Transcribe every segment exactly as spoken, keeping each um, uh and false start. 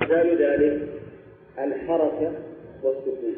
مثال ذلك الحركة والسكون،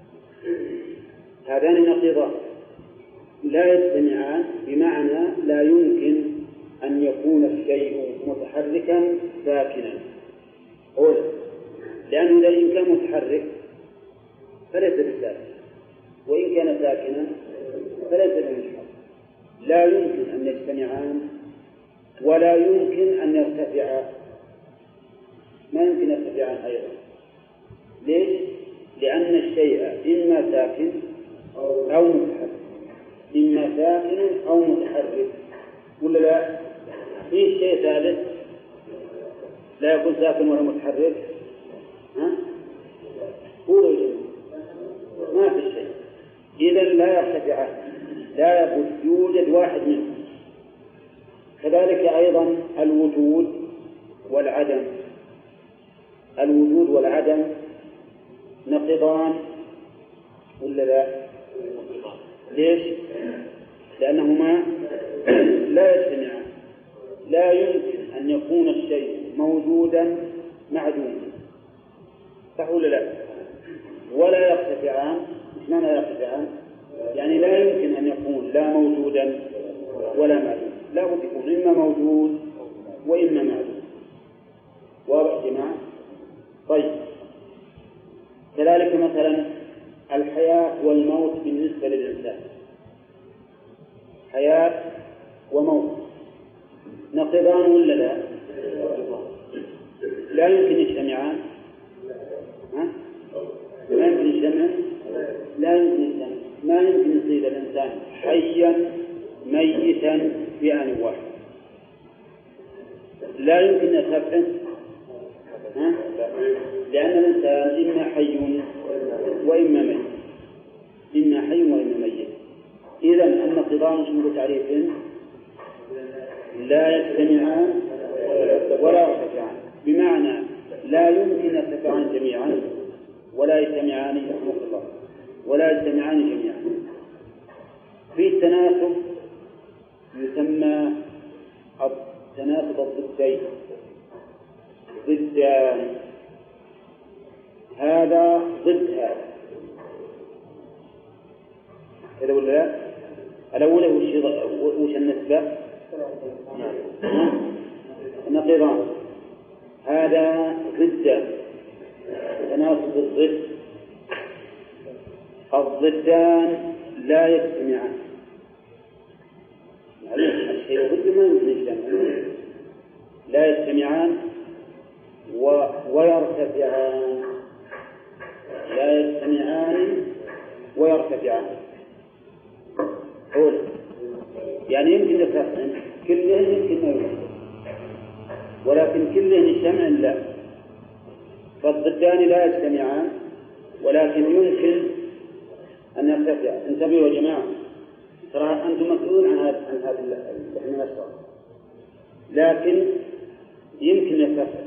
هذان نقيضان لا يجتمعان، بمعنى لا يمكن أن يكون الشيء متحركا ساكنا، أولا لأنه إذا إن كان متحرك فليس بالساكن، وإن كان ساكنا فليس بالمتحرك، لا يمكن أن يجتمعان ولا يمكن أن يرتفعا، ما يمكن يرتفعان أيضا. ليش؟ لأن الشيء إما ساكن أو متحرك، إما ساكن أو متحرك، ولا لا؟ في شيء ثالث لا يكون ساكن ولا متحرك؟ ها؟ قولوا لي، ما في شيء، إذا لا يرتفعان، لا يبد يوجد واحد منهم. كذلك أيضا الوجود والعدم، الوجود والعدم نقضان ولا لا؟ ليش؟ لأنهما لا يجتمعان، لا يمكن أن يكون الشيء موجودا معدوما، صح ولا لا؟ ولا يرتفعان. إيش معنى يرتفعان؟ يعني لا يمكن أن يكون لا موجودا ولا معدوما، لا بد يكون إما موجود وإما معدوم. واضح يا جماعة؟ طيب، كذلك مثلا الحياة والموت بالنسبة للإنسان، حياة وموت نقضان ولا لا؟ لا يمكن يجتمعان، ها؟ لا يمكن يجتمع، لا يمكن يجتمع، ما يمكن يصير الإنسان حيا ميتا في آن واحد، لا يمكن يتفق، ها؟ لأن الإنسان إما حي وإما ميت، إما حي وإما ميت. إذن النقضان شنو تعريفين؟ لا يجتمعان ولا يرتفعان، بمعنى لا يمكن يرتفعان جميعا ولا يجتمعان مطلقا ولا يجتمعان جميعا. في التناسب يسمى تناسب الضدين، ضدان، هذا ضد هذا، كذا ولا لا؟ الأول وش النسبة؟ نقيضان، هذا ضد، تناسب الضد، الضدان لا يجتمعان، الشيء ضد ما يمكن يجتمعان، لا يجتمعان و... ويرتفعان، لا يجتمعان ويرتفعان. أولا يعني يمكن يرتفعان كلهم، يمكن ما يمكن، ولكن كلهم يجتمعان لا، فالضدان لا يجتمعان ولكن يمكن أن يرتفع. انتبهوا يا جماعة، ترى أنتم مسؤولون عن هذا عن هذا اللي نشره، لكن يمكن يرتفع.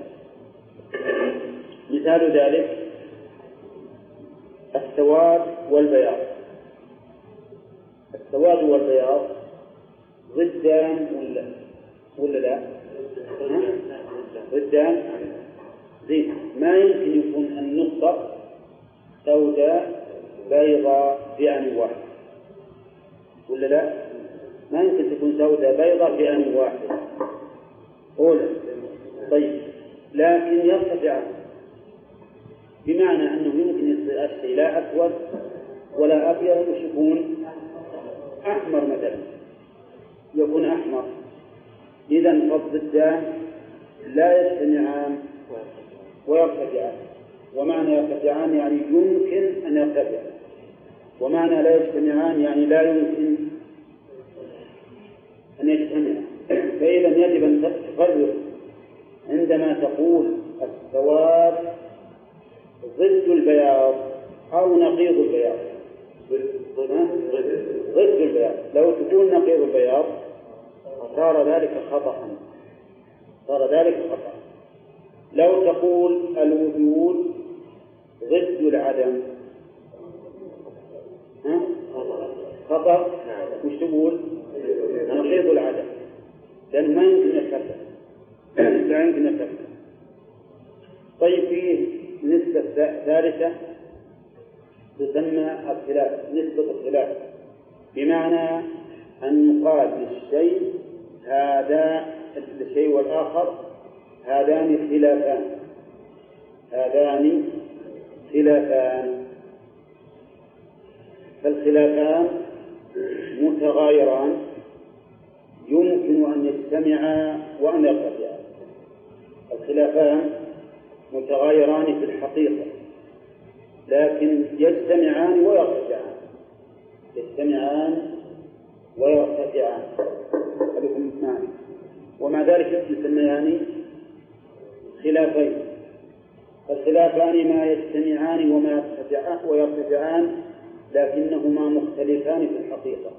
مثال ذلك السواد والبياض، السواد والبياض ضدان ولا ولا لا؟ ضدان، زين، ما يمكن يكون النقطة سوداء بيضاء في آن واحد ولا لا؟ ما يمكن تكون سوداء بيضاء في آن واحد، أولا. طيب، لكن يرتفعان، بمعنى أنه يمكن يصير الشيء لا أسود ولا أبيض ويكون أحمر مثلا، يكون أحمر. إذن فالضدان لا يجتمعان ويرتفعان، ومعنى يرتفعان يعني يمكن أن يرتفع، ومعنى لا يجتمعان يعني لا يمكن أن يجتمع. فإذا يجب أن تفرق عندما تقول السواد ضد البياض أو نقيض البياض، ضد البياض. لو تقول نقيض البياض صار ذلك خطأ، صار ذلك خطأ. لو تقول الوجود ضد العدم، ها؟ خطأ. وش تقول؟ نقيض العدم، لأن ما يمكن يرتفع، لا يمكن يرتفع. طيب فيه نسبة ثالثة تسمى الخلاف، نسبة الخلاف، بمعنى أن يقال للشيء هذا الشيء والآخر هذان خلافان، هذان خلافان. فالخلافان متغايران يمكن أن يجتمعا وأن يرتفعا. الخلافان متغايران في الحقيقة لكن يجتمعان ويرتفعان، يجتمعان ويرتفعان. هذكم معي. ومع ذلك يسميان خلافين. فالخلافان ما يجتمعان وما ويرتفعان لكنهما مختلفان في الحقيقة.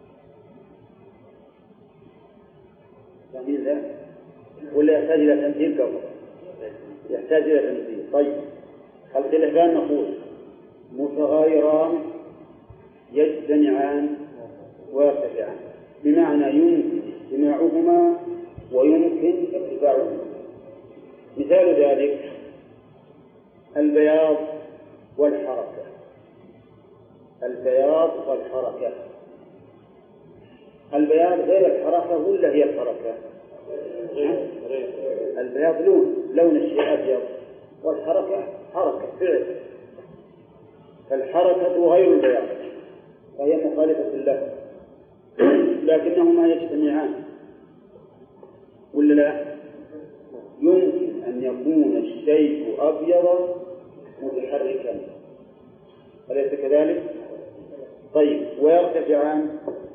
فاهمين ذا؟ ولا يحتاج إلى تمثيل قبل؟ يحتاج إلى تمثيل. طيب الخلافان نقول متغايران يجتمعان ويرتفعان، بمعنى يمكن اجتماعهما ويمكن ارتفاعهما. مثال ذلك البياض والحركة. البياض والحركة، البياض غير الحركة ولا هي الحركة؟ البياض لون، لون الشيء أبيض، والحركة حركة فعل. فالحركة غير البياض فهي مخالفة له، لكنهما يجتمعان ولا لا؟ يمكن أن يكون الشيء أبيض متحركا، أليس كذلك؟ طيب ويرتفعان،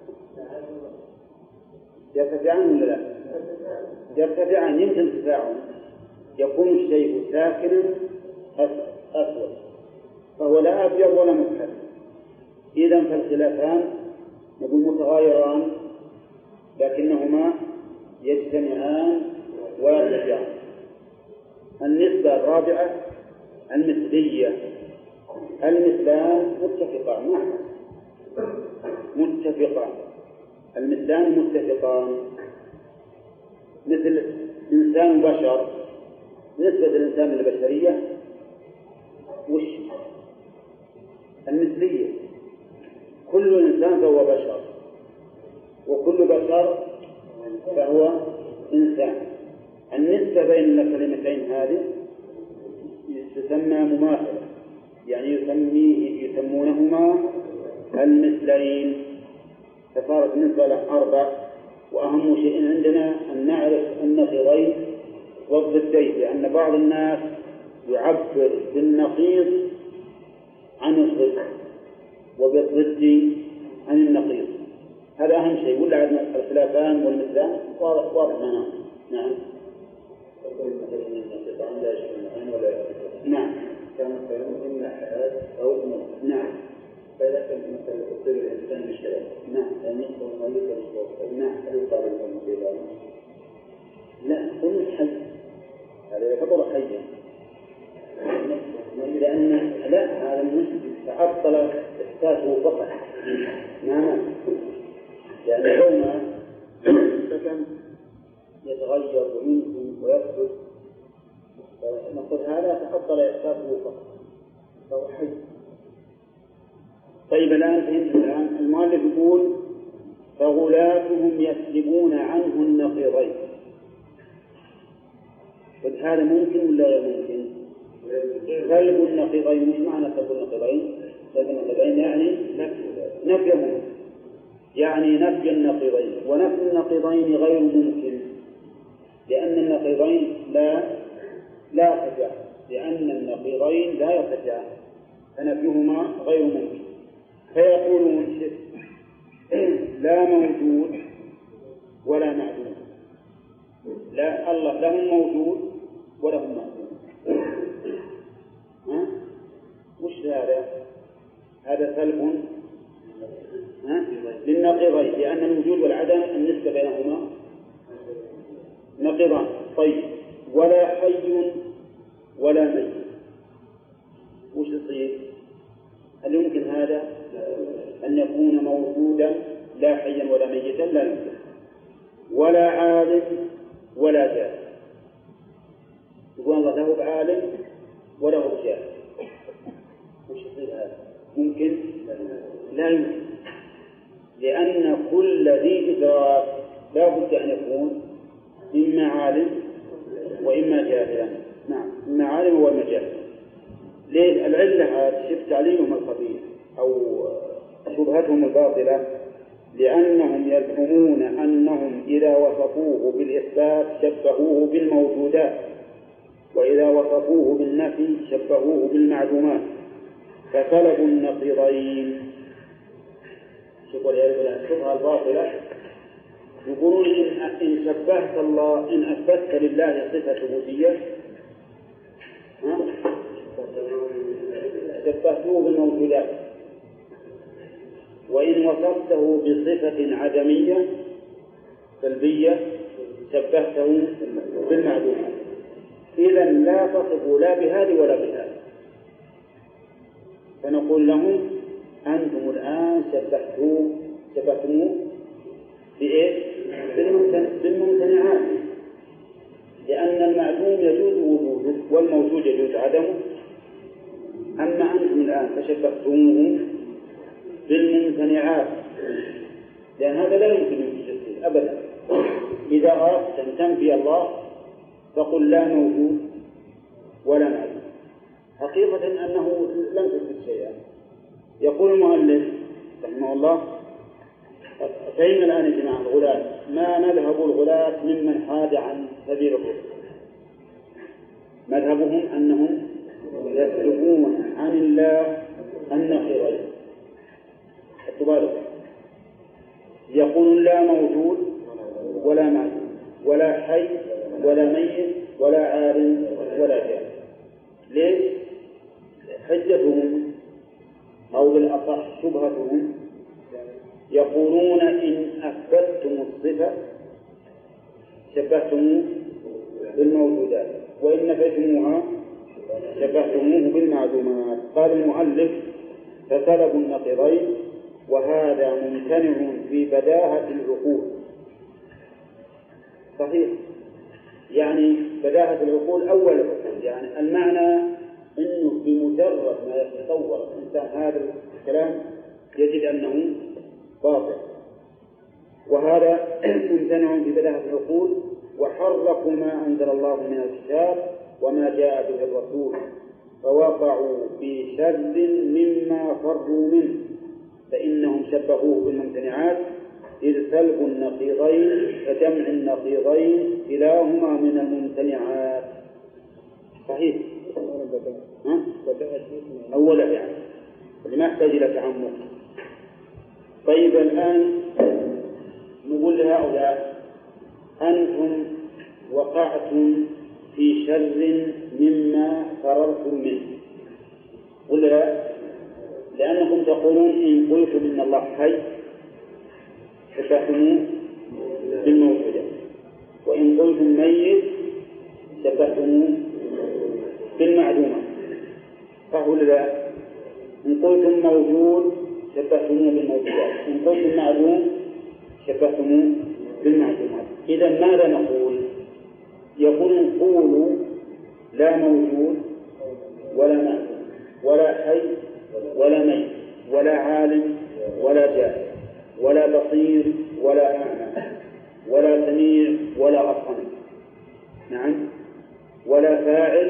يرتفعان ولا لا؟ يرتفعان. يمكن ارتفاعهم يكون الشيء ساكنا أسود فهو لا أبيض ولا متحرك. إذن فالخلافان نقول متغايران لكنهما يجتمعان ويرتفعان. النسبة الرابعة المثلية. المثلان متفقان، نعم متفقان، المثلان متفقان. مثل إنسان بشر، نسبة الإنسان البشرية وش؟ المثلية. كل إنسان فهو بشر وكل بشر فهو إنسان. النسبة بين الكلمتين هذه تسمى مماثلة، يعني يسميه يسمونهما المثلين. فصارت النسبة له أربع. وأهم شيء عندنا أن نعرف النقيضين والضدين، لأن بعض الناس يعبر بالنقيض عن الضد وبالضد عن النقيض. هذا أهم شيء. ولا عندنا الخلافان والمثلان واضح واضح معنا. نعم. نعم. كان مثلا إما حياة أو موت. نعم. فإذا كان مثلا تصير الإنسان بالشيء. نعم. يعني يدخل ما يدخل. نعم. هل يقابل المصيبة؟ لا، كل حي. هذا يعتبر حيا. لأن لا، هذا المسلم تعطل إحساسه فقط. نعم. لأن كونه سكن يتغير ويمكن ويثبت، نقول هذا تعطل إحساسه فقط فهو حي. طيب الآن فهمت. الآن المؤلف يقول فغلاتهم يسلبون عنه النقيضين. هذا ممكن ولا غير ممكن؟ سلب النقيضين. مش معنى سلب النقيضين؟ سلب النقيضين يعني نفيهم، يعني نفي النقيضين. ونفي النقيضين غير ممكن لأن النقيضين لا لا يرتفعان، لأن النقيضين لا يرتفعان فنفيهما غير ممكن. فيقولون لا موجود ولا معدوم. لا، الله لهم موجود ولهم معدوم. ها؟ وش هذا؟ هذا سلب للنقيضين، لأن الوجود والعدم النسبة بينهما نقيضان. طيب ولا حي ولا ميت، وش يصير؟ هل يمكن هذا أن يكون موجودا لا حيا ولا ميتا؟ لا يمكن. ولا عالم ولا جاهل. يقول الله الله له بعالم وله بجاهل، وش يصير هذا؟ ممكن؟ لا يمكن، لأن كل ذي إدراك لا بد أن يكون إما عالم وإما جاهلا. نعم، إما عالم وإما جاهل. ليه؟ العلة شف تعليمهم الخبيث أو شبهتهم الباطلة، لأنهم يزعمون أنهم إذا وصفوه بالإثبات شبهوه بالموجودات، وإذا وصفوه بالنفي شبهوه بالمعلومات، فطلبوا النقيضين. شوفوا الشبهة الباطلة، يقولون إن شبهت الله، إن أثبتت لله صفة عبودية شبهته بالموجودات، وإن وصفته بصفة عدمية سلبية شبهته بالمعدومات. إذا لا تصفوا لا بهذه ولا بهذه. فنقول لهم أنتم الآن شبهتوه شبهتموه بإيش؟ بالممتنعات، لأن المعدوم يجوز وجوده والموجود يجوز عدمه. أما أنتم الآن فشبهتموه بالممتنعات، لأن هذا لا يمكن أن يصير أبدا. إذا أردت أن تنفي الله فقل لا موجود ولا معدوم، حقيقة أنه لم تثبت شيئا. يقول المؤلف رحمه الله: فإن الآن يا جماعة الغلاة ما مذهب الغلاة ممن حاد عن سبيل الرسل؟ مذهبهم أنهم يسلكون عن الله النقيضين. التبالغ، يقولون لا موجود ولا معدوم ولا حي ولا ميت ولا عالم ولا جاهل. ليش؟ حجتهم أو بالأصح شبهتهم، يقولون إن أثبتتم الصفة شبهتموه بالموجودات، وإن نفيتموها شبهتموه بالمعدومات. قال المؤلف: فطلبوا النقيضين، وهذا ممتنع في بداهة العقول. صحيح، يعني بداهة العقول أول العقول، يعني المعنى أنه بمجرد ما يتصور الإنسان هذا الكلام يجد أنه باطل، وهذا ممتنع في بداهة العقول. وحرفوا ما أنزل الله من الكتاب وما جاء به الرسول، فوقعوا في شر مما فروا منه، فإنهم شبهوه بالممتنعات، إذ سلب النقيضين كجمع النقيضين كلاهما من الممتنعات. صحيح؟ ها؟ أولا يعني اللي ما يحتاج إلى تعمق. طيب الآن نقول لهؤلاء: أنتم وقعتم في شر مما فررتم منه. قل لا، لأنكم تقولون إن قلتم إن الله حي شبهتموه بالموجودات، وإن قلتم ميت شبهتموه بالمعدومة. فقل لا، إن قلتم موجود شبهتموه بالموجودات، إن قلتم معدوم شبهتموه بالمعدومات. إذا ماذا نقول؟ يقول: قولوا لا موجود ولا معدوم ولا حي ولا ميت ولا عالم ولا جاهل ولا بصير ولا أعمى ولا سميع ولا أصم، نعم، ولا فاعل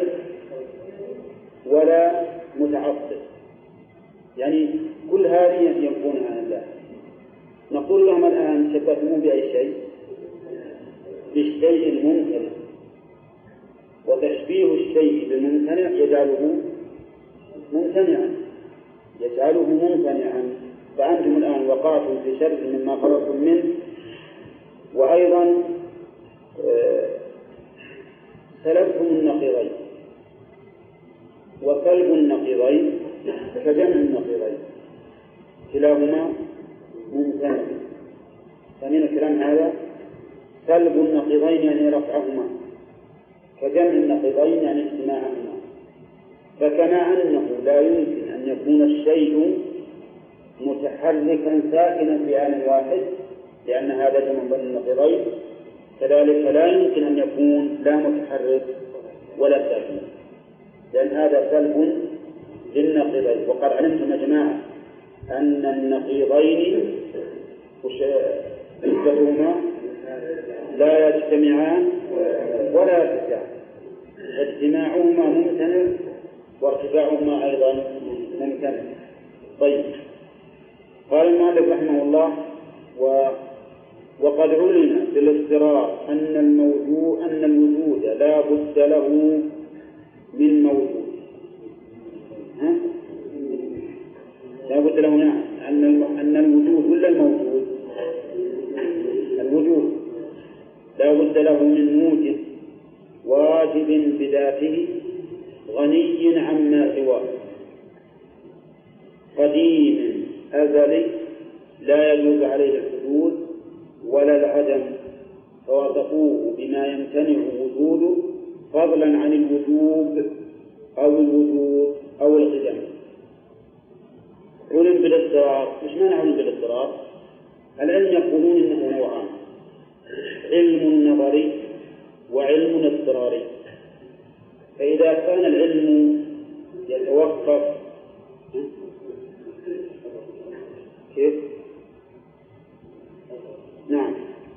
ولا متعطل، يعني كل هذه ينفون عن الله. نقول لهم الآن: شبهتموه بأي شيء؟ بالشيء الممتنع، وتشبيه الشيء بالممتنع يجعله ممتنعا يجعله ممتنعا فأنتم الآن وقعتم في شر مما فررتم منه. وأيضا سلبتم النقيضين، وسلب النقيضين كجمع النقيضين كلاهما ممتنع. فمن الكلام هذا سلب النقيضين يعني رفعهما، كجمع النقيضين يعني اجتماعهما. فكما أنه لا يمكن أن يكون الشيء متحركا ساكنا بآن واحد لأن هذا جمع بين النقيضين، كذلك لا يمكن أن يكون لا متحرك ولا ساكنة، لأن هذا سلب للنقيضين. وقد علمتم يا جماعة أن النقيضين نسبتهما لا يجتمعان ولا يرتفعان، اجتماعهما ممتنع وارتفاعهما أيضا ممتنع. طيب، قال المؤلف رحمه الله: و وقد علم بالاضطرار أن الموجود أن الوجود لا بد له من موجود. ها؟ لا بد له نعم أن أن الوجود ولا الموجود؟ الوجود لا بد له من موجب واجب بذاته غني عما سواه قديم أزلي لا يجوز عليه الحدود ولا العدم، فوصفوه بما يمتنع وجوده فضلا عن الوجوب أو الوجود أو القدم. علم بالاضطرار. مش معنى علم بالاضطرار؟ العلم يقولون إنه نوعان: علم نظري وعلم اضطراري. فإذا كان العلم يتوقف كيف؟ نعم،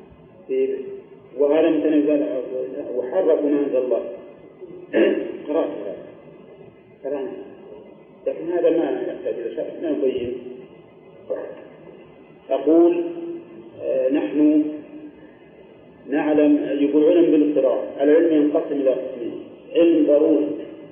وهذا مثلا وحرفوا ما أنزل الله قرأت هذا قرأنا، لكن هذا ما يحتاج إلى شرح، لا نبين. أقول آه نحن نعلم، يقول علم بالاضطرار. العلم ينقسم إلى قسمين: علم ضروري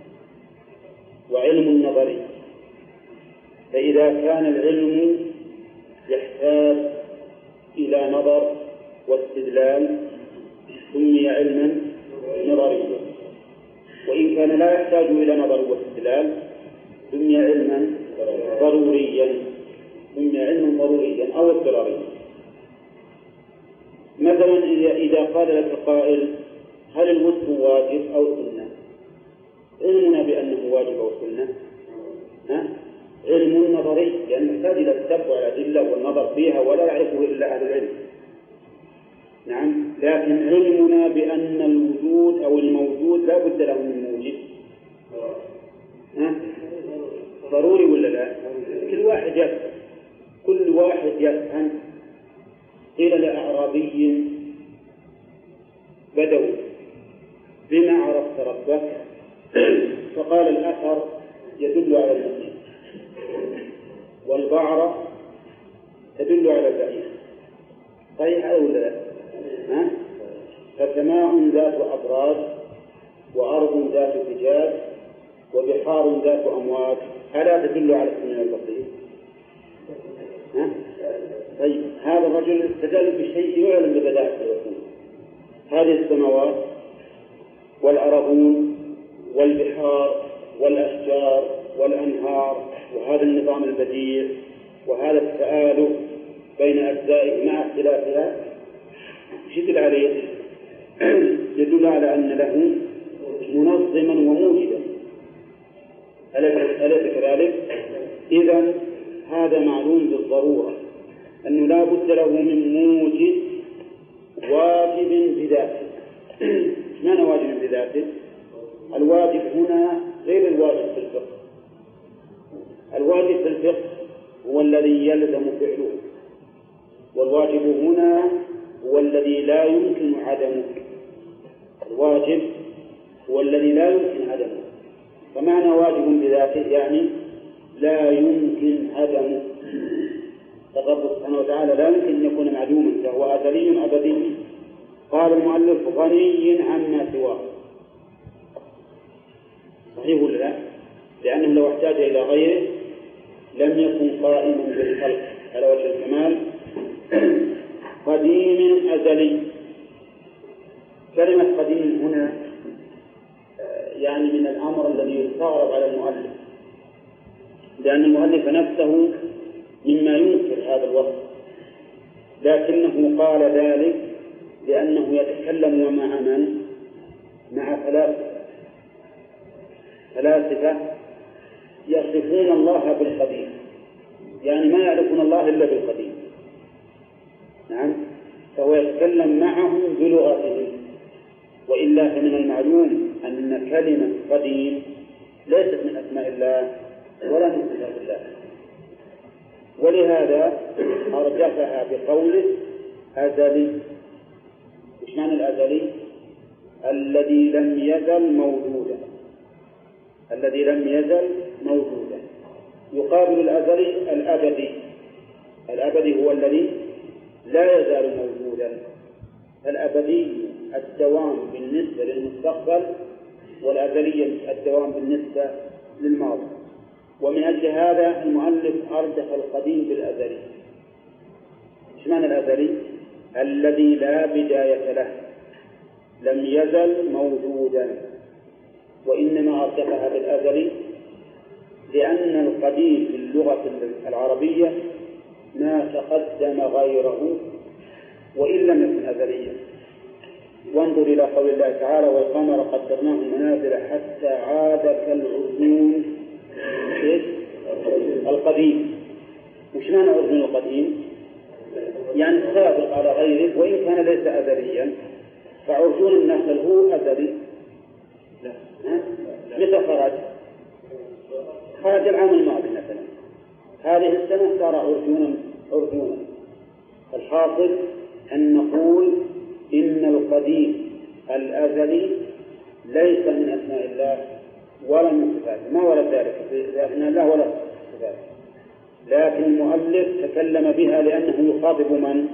وعلم نظري. فإذا كان العلم يحتاج إلى نظر واستدلال سمي علما نظريا، وإن كان لا يحتاج إلى نظر واستدلال سمي علما ضروريا سمي علما ضروريا أو اضطراريا. مثلا إذا قال لك قائل: هل الوتر واجب أو سنة؟ علمنا بأنه واجب أو سنة ها؟ علم نظري، يعني يحتاج إلى التتبع الأدلة والنظر فيها ولا يعرفه إلا أهل العلم. نعم، لكن علمنا بأن الوجود أو الموجود لا بد له من موجب ها؟ ضروري ولا لا؟ كل واحد يفهم كل واحد يفهم. قيل لأعرابي بدوي: بما عرفت ربك؟ فقال: الأثر يدل على المسجد، والبعرة تدل على البعير. صحيح أو لا؟ ها؟ فسماء ذات أبراج، وأرض ذات فجاج، وبحار ذات أمواج، ألا تدل على السميع البصير؟ ها؟ طيب، هذا الرجل استدل بشيء يعلم ببداءة الرسول: هذه السماوات والأرضون والبحار والأشجار والأنهار، وهذا النظام البديع، وهذا التآلف بين أجزائه مع اختلافها، يدل عليه يدل على أن له منظما وموجدا. أليس كذلك؟ إذن هذا معلوم بالضرورة أنه لا بد له من موجب واجب بذاته. معنى واجب بذاته؟ الواجب هنا غير الواجب في الفقه. الواجب في الفقه هو الذي يلزم فعله، والواجب هنا هو الذي لا يمكن عدمه. الواجب هو الذي لا يمكن عدمه. فمعنى واجب بذاته يعني لا يمكن عدمه. الرب سبحانه وتعالى لا يمكن أن يكون معدوما، فهو أزلي أبدي. قال المؤلف: غني عما سواه. صحيح ولا لا؟ لأنه لو احتاج إلى غيره لم يكن قائما بالخلق على وجه الكمال. قديم أزلي. كلمة قديم هنا يعني من الأمر الذي يستغرب على المؤلف، لأن المؤلف نفسه مما ينكر هذا الوصف، لكنه قال ذلك لأنه يتكلم مع من؟ مع فلاسفة فلاسفة يصفون الله بالقديم، يعني ما يعرفون الله إلا بالقديم. نعم، فهو يتكلم معهم بلغتهم. وإلا فمن المعلوم أن أن كلمة قديم ليست من أسماء الله ولا من صفات الله، ولهذا أرجفها بقوله أزلي. إيش معنى الأزلي؟ الذي لم يزل موجودا، الذي لم يزل موجودا. يقابل الأزلي الأبدي، الأبدي هو الذي لا يزال موجودا. الأبدي الدوام بالنسبة للمستقبل، والأزلية الدوام بالنسبة للماضي. ومن أجل هذا المؤلف أرجح القديم بالأزلي. إيش معنى الأزلي؟ الذي لا بداية له، لم يزل موجودا. وإنما أرجحها بالأزلي لأن القديم في اللغة العربية ما تقدم غيره وإن لم يكن أزليا. وانظر إلى قول الله تعالى: والقمر قدرناه منازل حتى عاد كالعرجون القديم. وش معنى عرجون القديم؟ يعني السابق على غيره وإن كان ليس أزليا. فعرجون النخل هو أزلي؟ لا. متى خرج؟ خرج العام الماضي مثلا، هذه السنة صار عرجونا عرجونا. الحاصل أن نقول إن القديم الأزلي ليس من أسماء الله ولا من صفاته، ما ورد ذلك في أسماء الله ولا صفاته، لكن المؤلف تكلم بها لأنه يخاطب من؟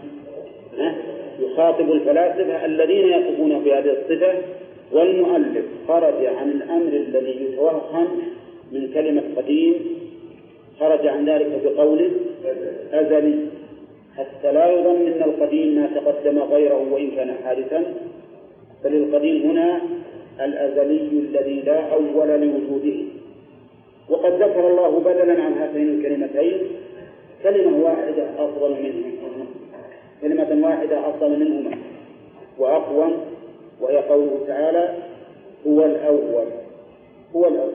يخاطب الفلاسفة الذين يصفون بهذه الصفة. والمؤلف خرج عن الأمر الذي يتوهم من كلمة قديم، خرج عن ذلك بقوله أزلي، حتى لا يظن أن القديم ما تقدم غيره وإن كان حادثا، بل القديم هنا الأزلي الذي لا أول لوجوده. وقد ذكر الله بدلا عن هاتين الكلمتين كلمة واحدة أفضل منهما، كلمة واحدة أفضل منهما وأقوى، وهي قوله تعالى: هو الأول. هو الأول،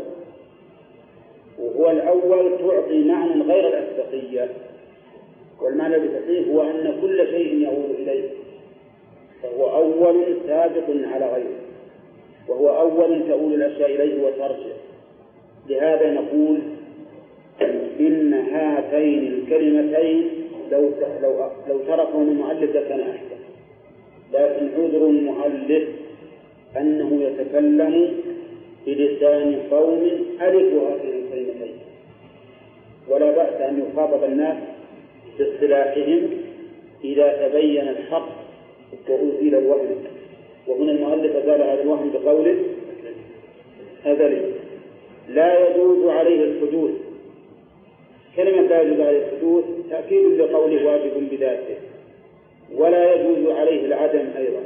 وهو الأول تعطي معنى غير الأسبقية. والمعنى الصحيح هو أن كل شيء يعود إليه، فهو أول سابق على غيره، وهو أول تؤول الأشياء إليه وترجع. لهذا نقول إن هاتين الكلمتين لو لو لو تركهم المؤلف لكان أحسن، لكن عذر المؤلف أنه يتكلم بلسان قوم ألفوا هذه الكلمتين، ولا بأس أن يخاطب الناس باصطلاحهم إذا تبين الحق وأزيل الوهم. وهنا المؤلف أزال هذا الوهم بقوله أزلي. لا يجوز عليه الحدوث. كلمة لا يجوز عليه الحدوث تأكيد لقوله واجب بذاته، ولا يجوز عليه العدم أيضا.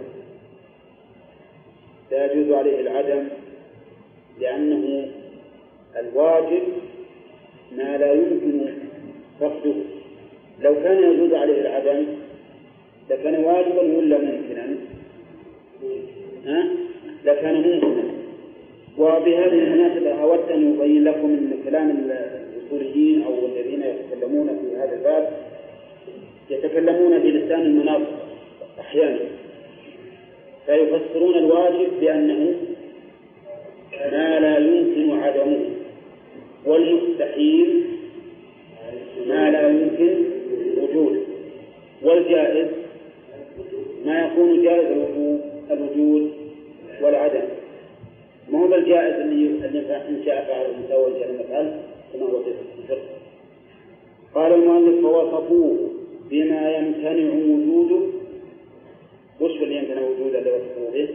لا يجوز عليه العدم لأنه الواجب ما لا يمكن فقده. لو كان يجوز عليه العدم لكان واجبا ولا ممكنا؟ ها؟ لكان ممكنا. وبهذه المناسبة أود أن أبين لكم من كلام الأصوليين أو الذين يتكلمون في هذا الباب، يتكلمون بلسان المناطق أحيانا، فيفسرون الواجب بأنه ما لا يمكن عدمه، والمستحيل ما لا يمكن وجوده، والجائز ما يكون جائز الوجود والعدم. ما هو الجائز اللي إن شاء فعل المساوي وإن شاء نفعل كما هو في الفقه. قال المؤلف: فوصفوه بما يمتنع وجوده. وش اللي يمتنع وجوده اللي وصفوه به؟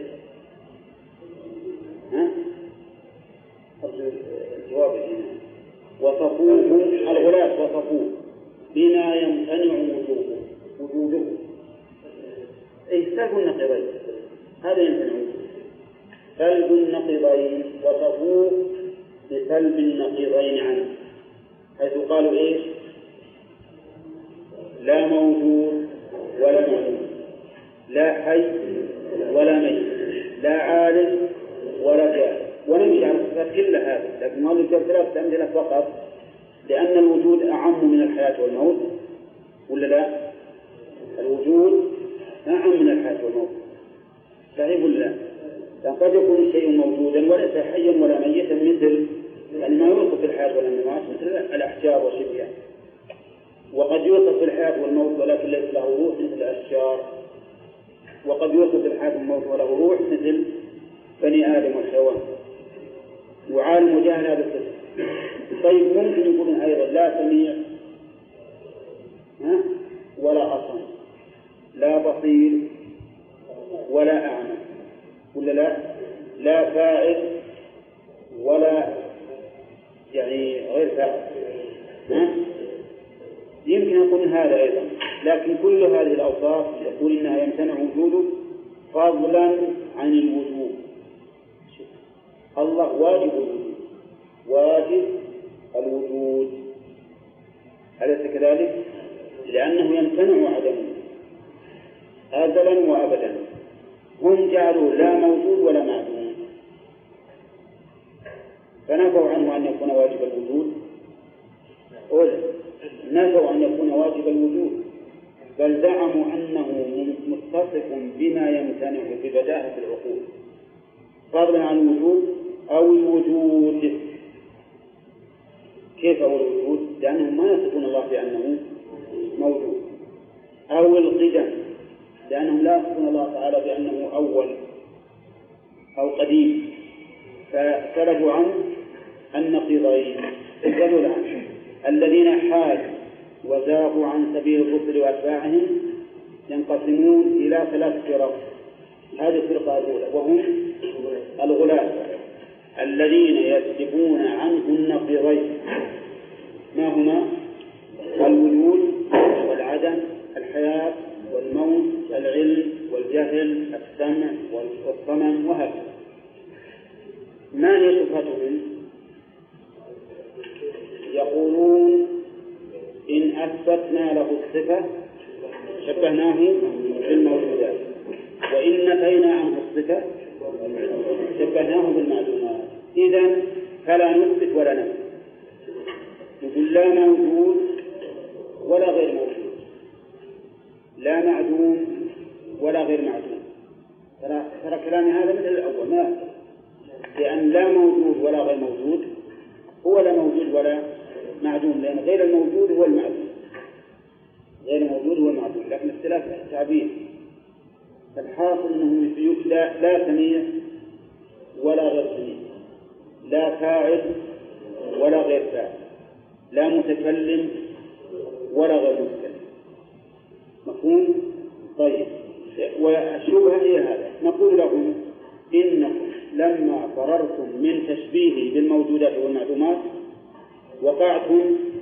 ها؟ الجواب هنا وصفوه الغلاة وصفوه بما يمتنع وجوده وجوده أي سلب النقيضين. هذا يمتنع وجوده سلب النقيضين، وصفوه بسلب النقيضين عنه، حيث قالوا إيش؟ لا موجود ولا موجود، لا حي ولا ميت، لا عالم ولا جاهل. ونمشي على الصفات كلها هذه، لكن هذه ثلاثة أمثلة فقط، لأن الوجود أعم من الحياة والموت، ولا لا؟ الوجود أعم من الحياة والموت، صحيح ولا لا؟ قد يكون الشيء موجودا وليس حيا ولا ميتا، مثل يعني ما يوصف الحياة والموت مثل الأحجار وشبهها، وقد يوصف الحياة والموت ولكن ليس له روح مثل الأشجار، وقد يوصف الحياة والموت وله روح مثل بني آدم والحيوان. وعالم وجاهل هذا القسم. طيب ممكن يقولون أيضا لا سميع ها ولا أصم، لا بصير ولا أعمى، ولا لا لا فاعل ولا يعني غير فاعل، ها؟ يمكن يكون هذا أيضا، لكن كل هذه الأوصاف يقول إنها يمتنع وجوده فضلا عن الوجوب. الله واجب الوجود، واجب الوجود، أليس كذلك؟ لأنه يمتنع عدمه أزلا وأبدا. هم جعلوا لا موجود ولا معدوم، فنفوا عنه أن يكون واجب الوجود، قل نفوا أن يكون واجب الوجود، بل زعموا أنه متصف بما يمتنع ببداهة العقول فضلا عن الوجود أو الوجود. كيف أو الوجود؟ لأنهم ما يصفون الله بأنه موجود، أو القدم لأنهم لا يصفون الله تعالى بأنه أول أو قديم، فسلبوا عنه النقيضين الرجلان الذين حادوا وزاغوا عن سبيل الرسل وأتباعهم ينقسمون إلى ثلاث فرق. هذه الفرقة الأولى وهم الغلاة الذين يسلبون عنه النقيضين، ما هما؟ الوجود والعدم، الحياة والموت، العلم والجهل، السمع والصمم، وهكذا. ما هي صفتهم؟ يقولون إن أثبتنا له الصفة شبهناه بالموجودات، وإن نفينا عنه الصفة شبهناه بالمعلومات. إذن فلا نثبت ولا نفي، نقول لا موجود ولا غير موجود، لا معدوم ولا غير معدوم. ترى كلامي هذا مثل الأول، ما لأن لا موجود ولا غير موجود هو لا موجود ولا معدوم، لأن غير الموجود هو المعدوم، غير الموجود هو المعدوم، لكن اختلاف التعبير. فالحاصل أنه لا, لا سميع ولا غير سميع، لا فاعل ولا غير فاعل، لا متكلم ولا غير متكلم. مفهوم؟ طيب، والشبهة هي هذا، نقول لهم إنكم لما فررتم من تشبيهه بالموجودات والمعدومات وقعتم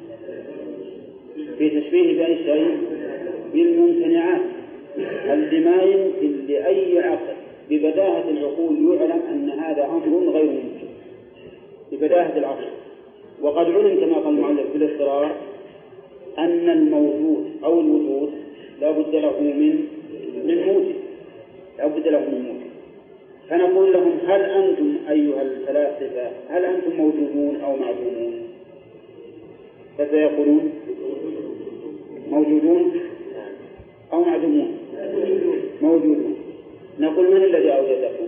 في تشبيه بأي شيء؟ بالممتنعات، اللي ما يمكن لأي عقل ببداهة العقول يعلم أن هذا أمر غير ممكن ببداهة العقل. وقد علم كما قال المؤلف بالاضطرار أن الموجود أو الوجود لا بد له من من موجد، لا بد له من موجد. فنقول لهم هل أنتم أيها الفلاسفة هل أنتم موجودون أو معدومون؟ فسيقولون موجودون أو معدومون؟ موجودون. نقول من الذي أوجدكم؟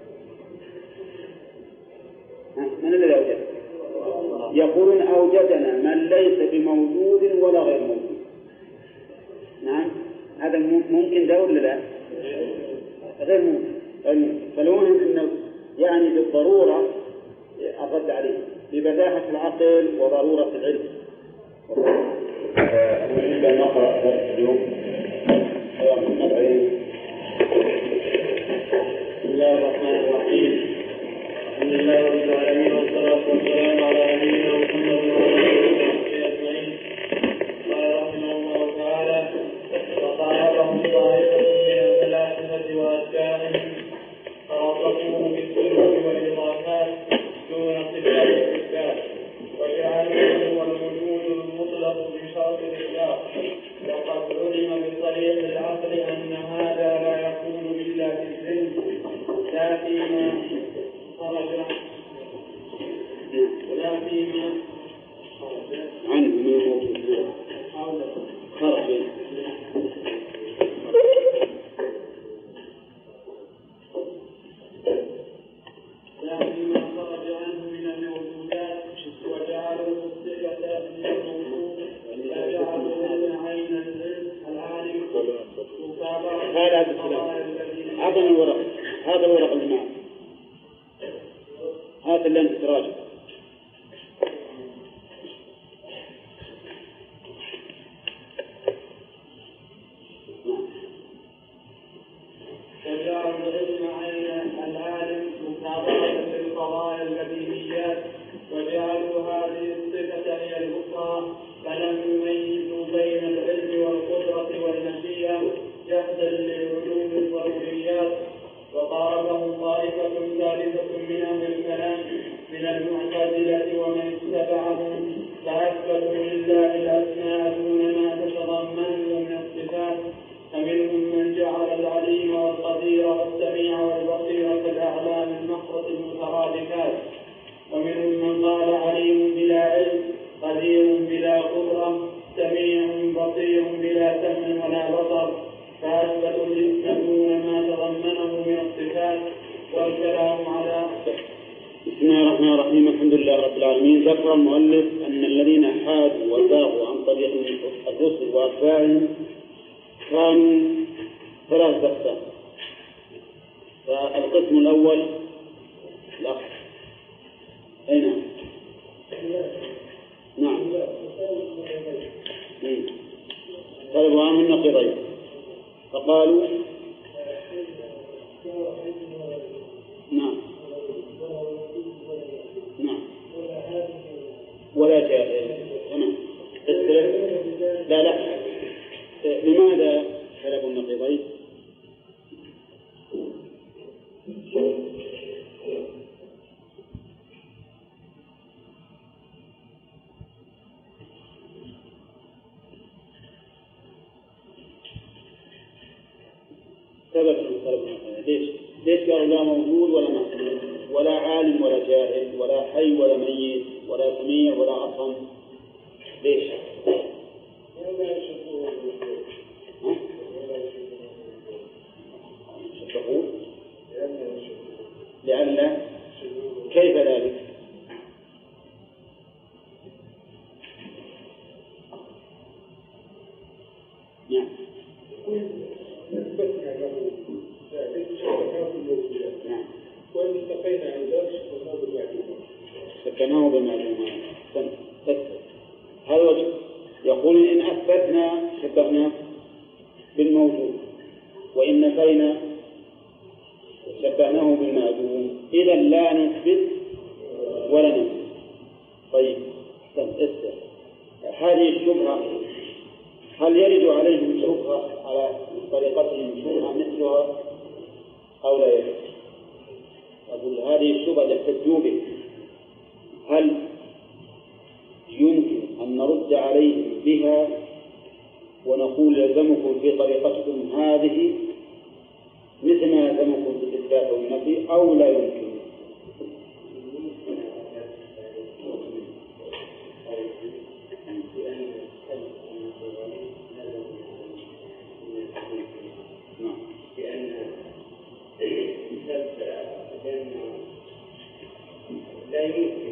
من الذي أوجدكم؟ يقولون أوجدنا من ليس بموجود ولا غير موجود. نعم، هذا ممكن ده ولا لا؟ غير ممكن. فلون إنه يعني بالضرورة أرد عليه ببداهة العقل وضرورة العلم. نريد أن نقرأ درس اليوم. بسم الله الرحمن الرحيم. الحمد لله رب العالمين والصلاة والسلام على نبينا محمد وعلى آله وصحبه أجمعين. قال رحمه الله تعالى: وقاربهم طائفة من الفلاسفة وأتباعهم فوصفوه بالسلوك والإضافات دون صفات الإثبات، وجعلوه هو الوجود المطلق بشرط الإطلاق. وقد علم بطريق العقل أن هذا لا يكون إلا بالعلم، لا فيما خرج ولا فيما عنه من الموجود خرج. أعطنا الورق، هذا الورق اللي معك، هذا اللي أنت تراجع. وجعل العلم عين العالم متابعة للقضايا البديهيات، وجعلوا هذه الصفة هي البصرى، فلم يميزوا بين العلم والقدرة والمشيئة جهدا للعلوم الضروريات. وقاربهم طائفة ثالثة من أهل الكلام من المعتزلة ومن اتبعهم، فأثبتوا لله الأسماء دون ما تتضمنه من الصفات، فمنهم من جعل العليم والقدير والسميع والبصير كالأعلام النخرة المترادفات، ومنهم من قال عليم بلا علم، قدير بلا قدرة، سميع بصير بلا سمع ولا بصر، فأثبتوا الاسم دون ما تضمنه من الصفات. والكلام على بسم الله الرحمن الرحيم. الحمد لله رب العالمين. ذكر المؤلف أن الذين حادوا وزاغوا عن طريق الرسل وأتباعهم كانوا ثلاثة أقسام. فالقسم الأول الأخ أين؟ نعم. طلبوا عنه النقيضين فقالوا نعم نعم ولا جاهل. تمام. لا لا لماذا طلبوا النقيضين؟ سبب ليش؟ ليش قالوا لا موجود ولا معصوم ولا عالم ولا جاهل ولا حي ولا ميت ولا سميع ولا أصم؟ ليش؟ شفقوا لأن كيف ذلك؟ نعم سكناه بالمعلومات. هذا وجه. يقول إن أثبتنا شبهنا بالموجود، وإن نفينا شبهناه بالمعلوم، إذا لا نثبت ولا نثبت. طيب هذه الشبهة هل يرد عليهم شبهة على طريقتهم شبهة مثلها أو لا يرد؟ أقول هذه الشبهة يحتجوا به، هل يمكن أن نرد عليهم بها ونقول يلزمكم في طريقتكم هذه مثل ما يلزمكم في الإثبات والنفي، أو لا يمكن؟ لا يمكن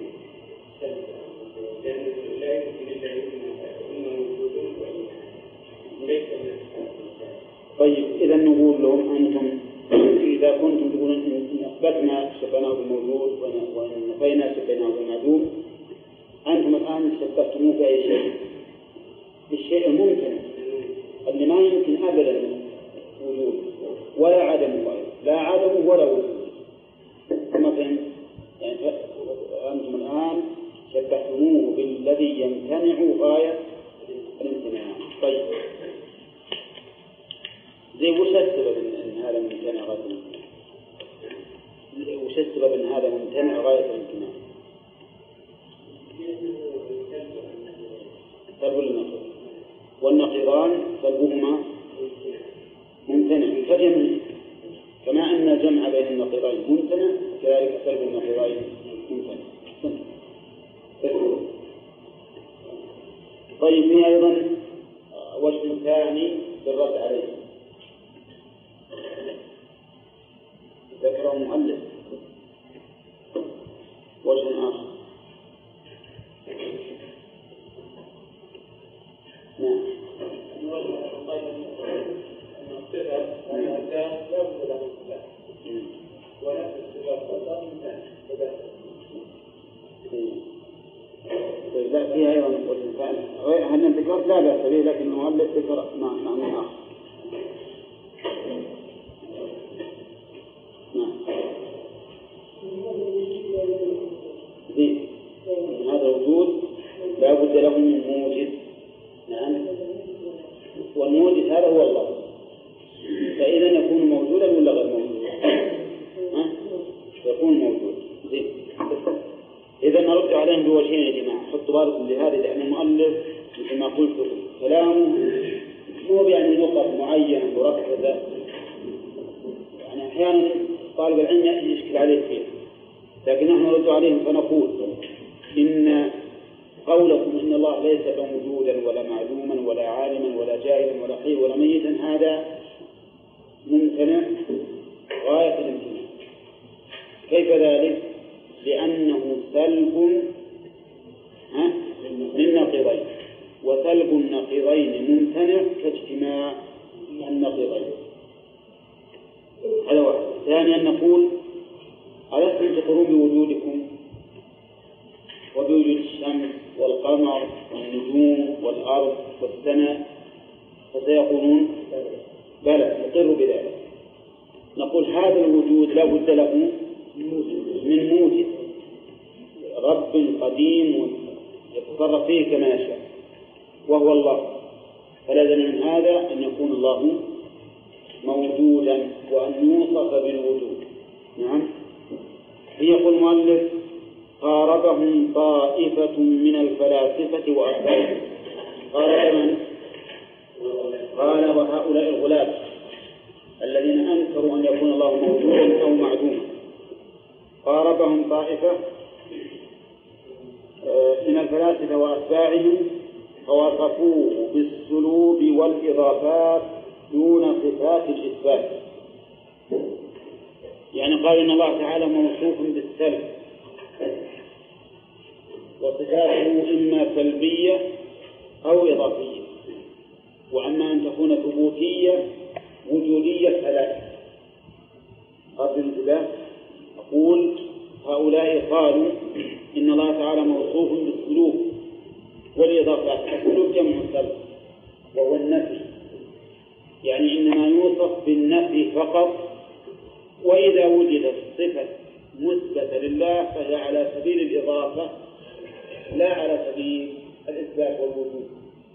لأنه لا يمكن إلا إنه موجود وليس من. طيب إذا نقول لهم أنتم إذا كنتم تقولون إن أثبتنا شبهناه بالموجود وإن نفينا شبهناه بالمعدوم، أنتم الآن شبهتموه بأي شيء؟ بالشيء الممكن اللي ما يمكن أبدا وجود ولا عدم، لا عدم ولا وجود. مثلا يعني أنتم الآن شبهتموه بالذي يمتنع غاية الامتناع. طيب زي وش السبب إن هذا ممتنع غاية الامتناع؟ وش السبب إن هذا ممتنع غاية الامتناع؟ سلب النقيض، والنقيضان سلبهما ممتنع كجمع، كما أن الجمع بين النقيضين ممتنع كذلك سلب النقيضين ممتنع. طيب في أيضا وجه ثاني بالرد عليه ذكره المؤلف، وجه آخر. نعم قلت لا بأس به، لكن المؤلف ذكر معنى آخر. نعم. زين. هذا الوجود لا بد له من موجد. نعم. والموجد هذا هو الله. فإذا يكون موجودا ولا غير موجود؟ ها؟ يكون موجود. زين. إذا نرد عليهم بوجهين يا جماعة. حطوا بالكم لهذا، لأن المؤلف مثل ما قلت كلامه مو يعني نقط معينة مركزة، يعني أحيانا طالب العلم يشكل عليه فيه، لكن نحن نرد عليهم فنقول إن قولكم إن الله ليس موجودا ولا معلوما ولا عالما ولا جاهلا ولا حي ولا ميتا هذا ممتنع غاية الامتناع. كيف ذلك؟ لأنه سلب من نقيضين، وسلب النقيضين ممتنع كاجتماع النقيضين. هذا واحد. ثانيا نقول ألستم تقرون بوجودكم وبوجود الشمس والقمر والنجوم والأرض والسماء؟ فسيقولون بلى نقر بذلك. نقول هذا الوجود لا بد له من موجد، رب قديم يتصرف فيه كما يشاء وهو الله، فلازم من هذا أن يكون الله موجودا وأن يوصف بالوجود. نعم. يقول المؤلف قاربهم طائفة من الفلاسفة وأهلهم. قارب من؟ قال وهؤلاء الغلاة الذين أنكروا أن يكون الله موجودا أو معدوما. قاربهم طائفة من الفلاسفة وأتباعهم فوصفوه بالسلوب والإضافات دون صفات الإثبات. يعني قال إن الله تعالى موصوف بالسلب، وصفاته إما سلبية أو إضافية، وأما أن تكون ثبوتية وجودية فلا. قبل الانتباه أقول هؤلاء قالوا إن الله تعالى موصوف بالسلوك والإضافات. السلوك جمع سلب وهو النفي، يعني إنما يوصف بالنفي فقط، وإذا وجدت صفة مثبتة لله فهي على سبيل الإضافة لا على سبيل الإثبات والوجود.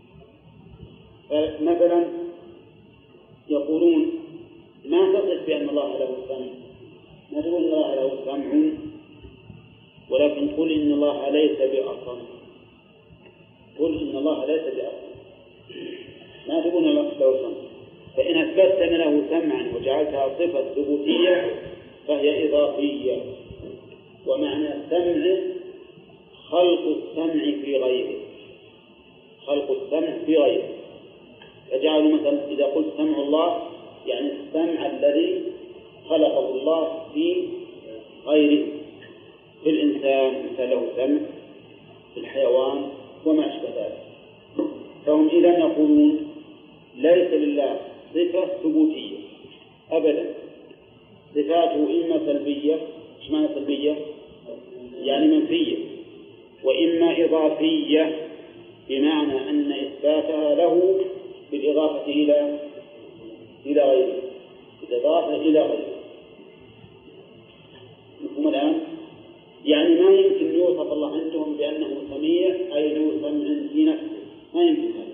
مثلا يقولون ما تصف بأن الله له سمع، ما تقول إن الله له سمع، ولكن قل إن الله ليس بأصم. قل إن الله ليس بأصم، ما تقول له سمع. فإن أثبتت له سمعا وجعلتها صفة ثبوتية فهي إضافية. ومعنى السمع خلق السمع في غيره، خلق السمع في غيره. فجعلوا مثلا إذا قلت سمع الله يعني السمع الذي خلقه الله في غيره، في الإنسان مثل له سمع، في الحيوان وما أشبه ذلك. فهم إذا يقولون ليس لله صفة ثبوتية أبدا، صفاته إما سلبية، إيش معنى سلبية؟ يعني منفية، وإما إضافية بمعنى أن إثباتها له بالإضافة إلى إلى غيره، بالإضافة إلى غيره. نفهم الآن؟ يعني ما يمكن يوصف الله عندهم بأنه سميع أي ذو سمع في نفسه، ما يمكن هذا.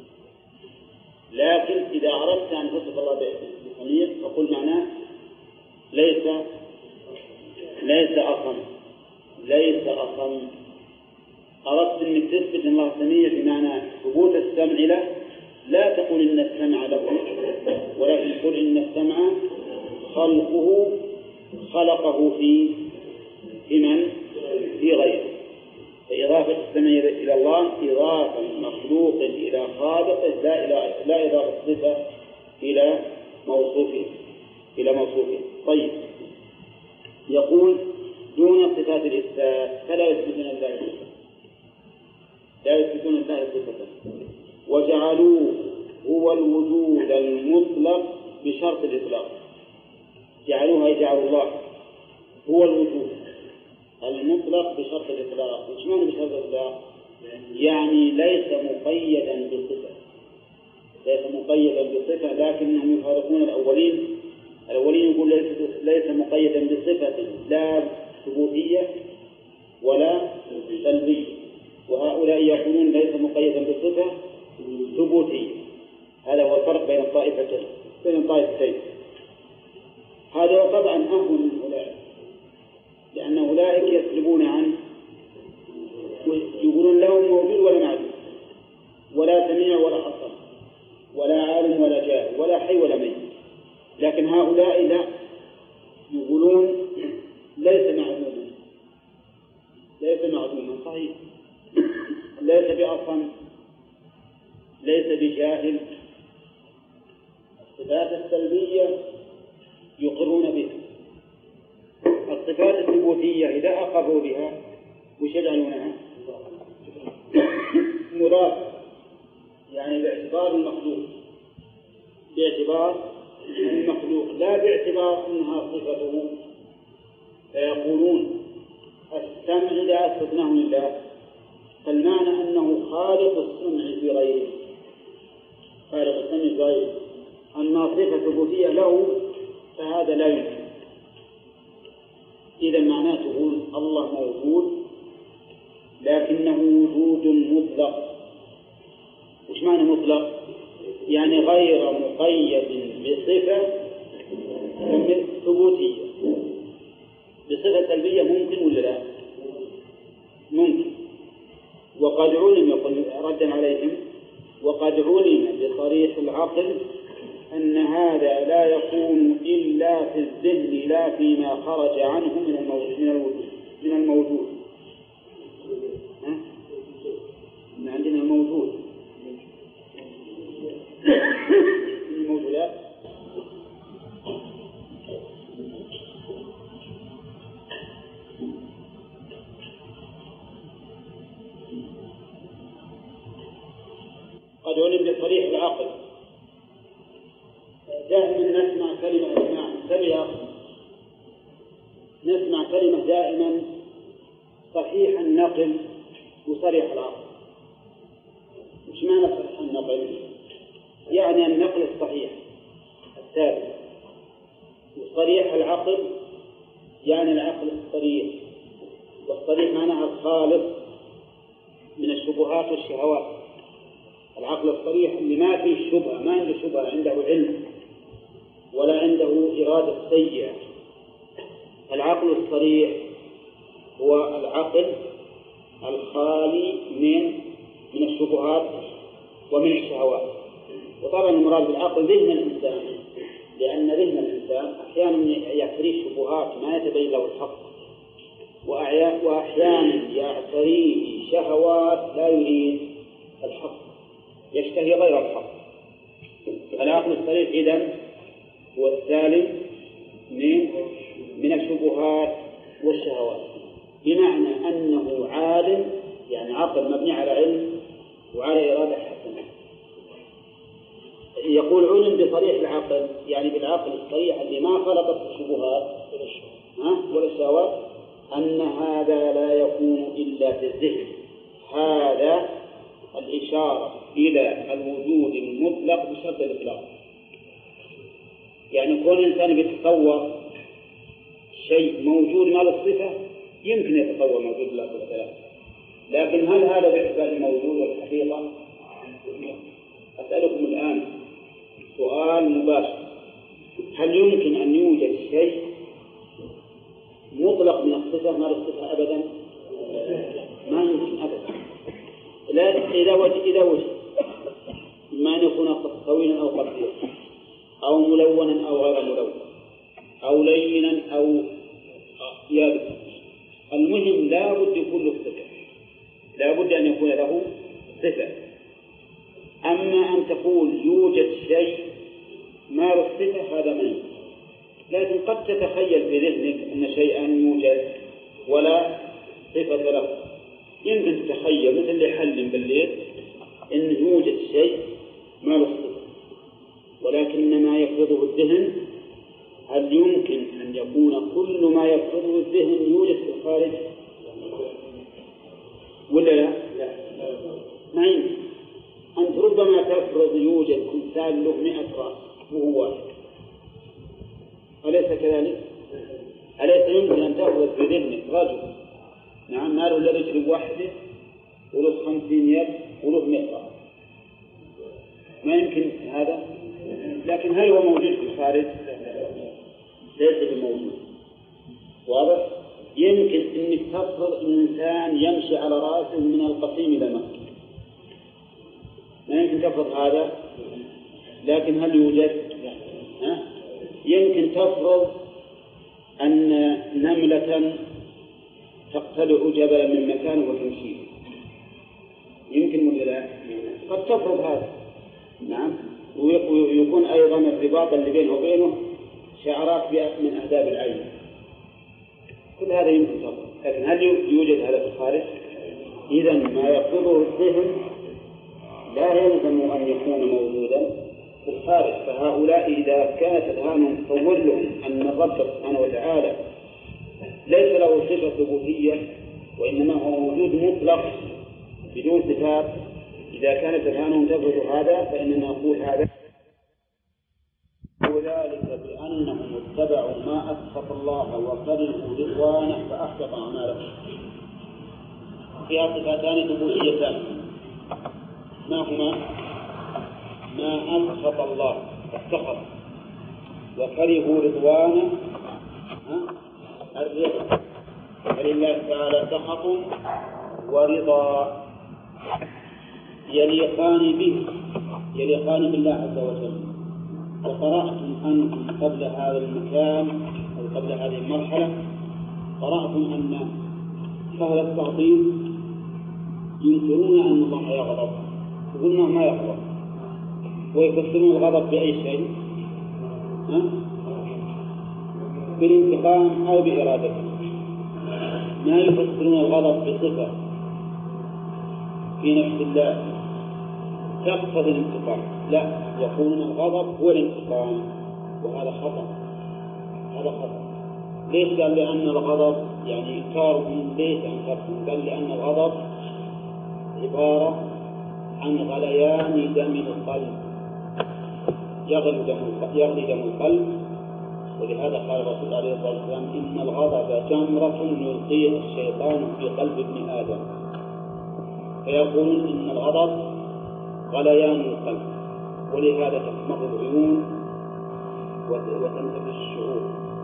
لكن إذا أردت أن تصف الله بسميع فقل معناه ليس ليس أصم، ليس أصم. أردت أن تثبت الله سميع بمعنى ثبوت السمع له، لا تقول إن السمع له، ولكن قل إن السمع خلقه خلقه في في من؟ في غيره. فإضافة السمع إلى الله إضافة مخلوق إلى خالقه، لا إلى لا إضافة صفة إلى موصوفه إلى موصوفه. طيب، يقول دون صفات الإثبات فلا يثبتون الله صفة، لا يثبتون الله صفة، وجعلوه هو الوجود المطلق بشرط الإطلاق. جعلوها يجعل الله هو الوجود المطلق بشرط الإطلاق. وش معنى بشرط الإطلاق؟ يعني ليس مقيدا بصفة، ليس مقيدا بصفة، لكنهم يفارقون الأولين. الأولين يقول ليس, ليس مقيدا بصفة لا ثبوتية ولا سلبية، وهؤلاء يقولون ليس مقيدا بصفة ثبوتية. هذا هو الفرق بين الطائفتين بين الطائفتين. هذا طبعا أهون من أولئك، لأن أولئك يسلبون عنه يقولون لهم موجود ولا معدوم، ولا سميع ولا أصل، ولا عالم ولا جاهل، ولا حي ولا ميت. لكن هؤلاء لا، يقولون ليس معدوما، ليس معدوما صحيح، ليس بأصم، ليس بجاهل. الصفات السلبية يقرون بها، الصفات الثبوتية إذا أقروا بها وش يجعلونها؟ مضاف، يعني باعتبار المخلوق، باعتبار المخلوق لا باعتبار أنها صفته. فيقولون السمع إذا أثبتناه لله فالمعنى أنه خالق السمع بغيره، خالق السمع بغيره. أما صفة ثبوتية له فهذا لا يمكن. إذا معناه تقول الله موجود لكنه وجود مطلق. وش معنى مطلق؟ يعني غير مقيد بصفة ثبوتية. بصفة سلبية ممكن ولا لا؟ ممكن. وقد علم، يقول ردا عليهم، وقد علم بصريح العقل أن هذا لا يكون إلا في الذهن لا فيما خرج عنه من الموجود من الوجود من الموجود. ها؟ من عندنا الموجود من الموجودات. قد علم بصريح العقل. دائما نسمع كلمة اسمع سمع نسمع كلمة دائما صحيح النقل وصريح العقل. مش معنى صحيح النقل؟ يعني النقل الصحيح الثابت. وصريح العقل يعني العقل الصريح، والصريح معناها الخالص من الشبهات والشهوات. العقل الصريح اللي ما فيه شبهة، ما عنده شبهة، عنده علم ولا عنده إرادة سيئة. العقل الصريح هو العقل الخالي من من الشبهات ومن الشهوات. وطبعا المراد بالعقل ذهن الإنسان، لأن ذهن الإنسان أحيانا يعتريه شبهات ما يتبين له الحق، وأحيانا يعتريه شهوات لا يريد الحق، يشتهي غير الحق. العقل الصريح إذن هو السالم من من الشبهات والشهوات، بمعنى أنه عالم، يعني عقل مبني على علم وعلى إرادة حسنة. يقول علم بصريح العقل، يعني بالعقل الصريح اللي ما خلطت الشبهات ولا الشهوات، أن هذا لا يكون إلا في الذهن. هذا الإشارة إلى الوجود المطلق بشرط الإطلاق. يعني كون الإنسان يتصور شيء موجود ما له صفة يمكن يتصور موجود لا صفة له، لكن هل هذا باعتبار الموجود والحقيقة؟ أسألكم الآن سؤال مباشر: هل يمكن أن يوجد شيء مطلق من الصفة ما له صفة أبدا؟ ما يمكن أبدا. لا إذا وجد إذا وجد إما أن يكون طويلا أو قصيرا، أو ملونا أو غير ملون، أو لينا أو يابسا. المهم لا بد يكون له صفة، لا بد أن يكون له صفة. أما أن تقول يوجد شيء ما له صفة هذا ما يمكن. لكن قد تتخيل في ذهنك أن شيئا يوجد ولا صفة له. يمكن تتخيل مثل اللي يحلم بالليل أن يوجد شيء ما له صفة، ولكن ما يفرضه الذهن. هل يمكن أن يكون كل ما يفرضه الذهن يوجد في الخارج ولا لا؟ لا. إنسان له مئة رأس وهو واحد، أليس كذلك؟ أليس يمكن أن تأخذ بذهنك رجل نعم ما له إلا رجل واحدة وله خمسين يد وله مئة رأس؟ ما يمكن هذا. لكن هل هو موجود في الخارج؟ ليس بموجود. واضح؟ يمكن أنك تفرض إنسان يمشي على رأسه من القصيم إلى مكة، ما يمكن تفرض هذا. لكن هل يوجد؟ ها؟ يمكن تفرض أن نملة تقتلع جبلا من مكان وتمشي، يمكن ولا لا؟ قد تفرض هذا. نعم. ويكون أيضا الرباط اللي بينه وبينه شعرات من أهداب العين، كل هذا يمكن تفرض. لكن هل يوجد هذا في الخارج؟ إذا ما يفرضه الذهن لا يلزم أن يكون موجودا في الخارج. فهؤلاء إذا كانت أذهانهم تصور لهم أن الرب سبحانه وتعالى ليس له صفة ثبوتية وإنما هو موجود مطلق بدون صفات، إذا كانت أذهانهم تفرض هذا فإننا نقول هذا وذلك بأنهم اتبعوا ما أسخط الله وكرهوا رضوانه فأحبط أعمالهم. فيها صفتان ثبوتيتان، ما هما؟ ما أسخط الله السخط، وكرهوا رضوانه الرضا. فلله تعالى سخط ورضا يليقان به، يليقان بالله عز وجل. وقرأتم أنكم قبل هذا المكان أو قبل هذه المرحلة قرأتم أن أهل التعطيل ينكرون أن الله يغضب، يقولون ما يغضب، ويفسرون الغضب بأي شيء؟ ها؟ بالانتقام أو بإرادته. ما يفسرون الغضب بصفة في نفس الله تقتضي الانتقام، لا، يقولون الغضب هو الانتقام، وهذا خطأ. هذا خطأ. ليش؟ قال لأن الغضب يعني كاره، ليس عن كره، بل لأن الغضب عبارة عن غليان دم القلب، يغلي دم يغلي دم القلب. ولهذا قال الرسول عليه الصلاة والسلام إن الغضب جمرة يلقيها الشيطان في قلب ابن آدم. فيقولون إن الغضب غليان القلب، ولهذا تحمر العيون وتنتفش الشعور.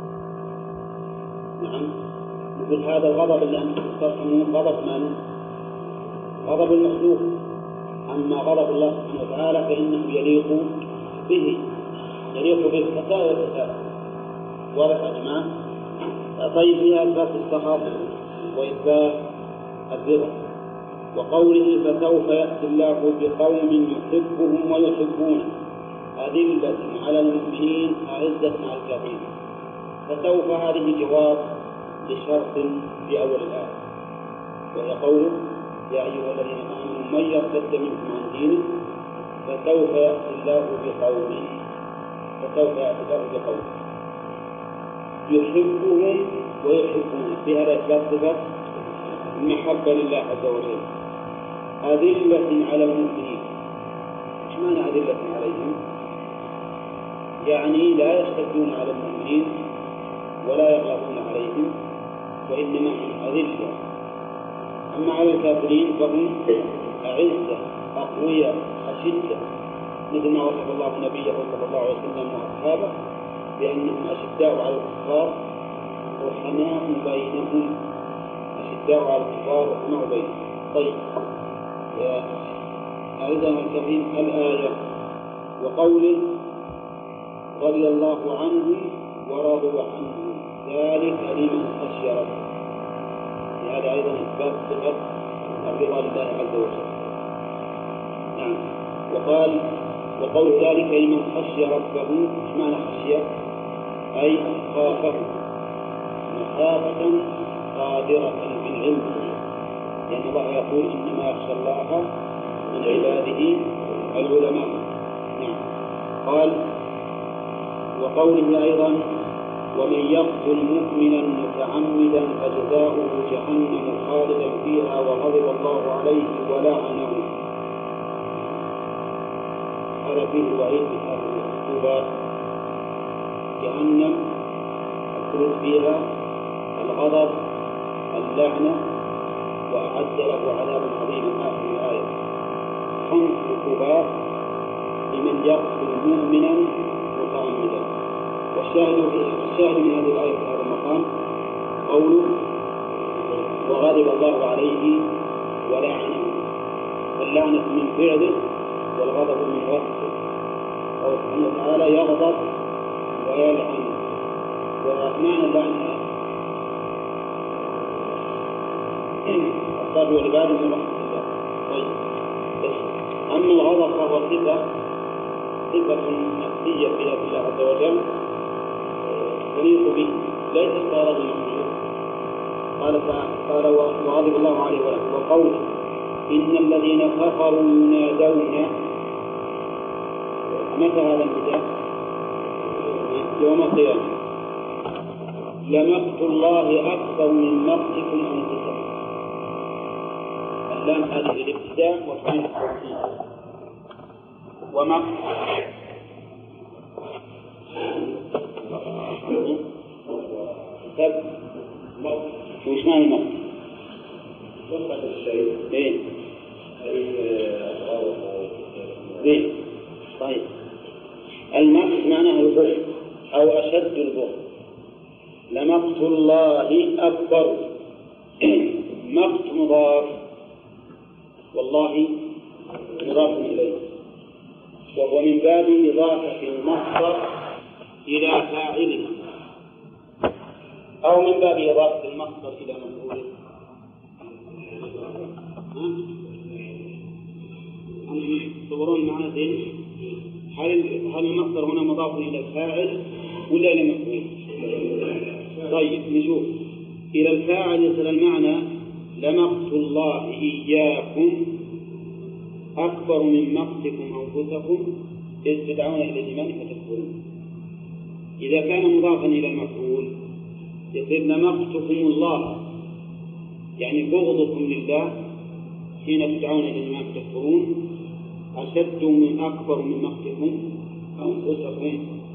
نعم. يقول هذا الغضب اللي أنتم تسترحمون غضب من؟ غضب المخلوق. أما غضب الله سبحانه وتعالى فإنه يليق به، يليق بالفتاة والفتاة. واضح يا جماعة؟ طيب فيها إثبات السخط وإثبات الرضا. وقوله فسوف يأتي الله بقوم يحبهم ويحبونه أذلة على المؤمنين أعزة على الكافرين. فسوف هذه جواب لشرط في أول الآية، وهي قوله يا أيها الذين آمنوا من يرتد منكم عن دينه فسوف يأتي الله بقوم، فسوف يأتي الله بقوم يحبهم ويحبونه. في هذا إثبات صفة المحبة لله عز وجل. أذلة على المؤمنين، إيش معنى أذلة عليهم؟ يعني لا يشتدون على المؤمنين ولا يغلبون عليهم، وإنما هم أذلة. أما على الكافرين فهم أعزة أقوياء أشدة، مثل ما وصف الله نبيه صلى الله عليه وسلم وأصحابه بأنهم أشداء على الكفار رحماء بينهم، أشداء على الكفار رحماء بينهم. طيب أيضا الكافرين الآية وقوله رضي الله عنهم ورضوا عنه ذلك لمن خشي ربه. هذا أيضا إثبات صفة الرضا لله عز وجل. نعم. وقال وقول ذلك لمن خشي ربه، ايش معنى خشية؟ أي خافه مخافة قادرة بالعلم، لأن الله يقول إنما يخشى الله من عباده العلماء. نعم. قال وقوله أيضا ومن يقتل مؤمنا متعمدا فجزاؤه جهنم خالدا فيها وغضب الله عليه ولعنه. هذا فيه وعيد من هذه العقوبات. جهنم الخلود فيها، الغضب، اللعنة، وأعد له عذابا عظيما. آخر الآية خمس عقوبات لمن يقتل مؤمنا متعمدا. والشاهد الشاهد من هذه الآية في هذا المقام قوله وغضب الله عليه ولعنه. اللعنة من فعله والغضب من وصفه. الله سبحانه وتعالى يغضب ويلعن. ومعنى اللعنة الصاد والعباد من رحمة الله. طيب، أما الغضب فهو صفة صفة نفسية في ذات الله عز وجل تليق به، ليس صار المخلوق. قال قال وغضب الله عليه ولعنه. وقوله إن الذين كفروا ينادون. متى هذا النداء؟ يوم القيامة. لمقت الله أكبر من مقتكم أنفسكم. اللام هذه الابتداء والفعل التوكيد. ومقت طب وش معنى المقت؟ وقت الشيء. إيه. إيه. طيب. المقت معناه البغض أو أشد البغض. لمقت الله أكبر. مقت مضاف والله مضاف إليه، وهو من باب إضافة المصدر إلى فاعله أو من باب إضافة المصدر إلى مفعوله. أنتم تصورون معنا ذلك؟ هل هل المصدر هنا مضاف إلى الفاعل ولا إلى المفعول؟ طيب نشوف. إلى الفاعل يصل المعنى لمقت الله إياكم أكبر من مقتكم أنفسكم إذ تدعون إلى الإيمان فتكفرون. إذا كان مضافا إلى المفعول يصير لمقتكم الله، يعني بغضكم لله حين تدعون إلى الإيمان فتكفرون أشد من أكبر من مقتكم أنفسكم.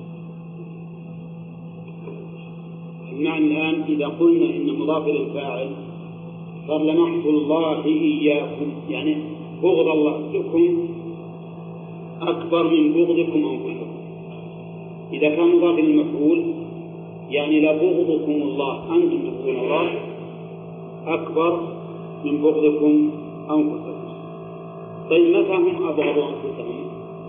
المعنى الآن إذا قلنا إن مضاف إلى الفاعل صار لمقت الله إياكم، يعني بغض الله لكم أكبر من بغضكم أنفسكم. إذا كان مضاف إلى المفعول يعني لبغضكم الله أنتم تبغضون الله أكبر من بغضكم أنفسكم. طيب متى هم أبغضوا أنفسهم؟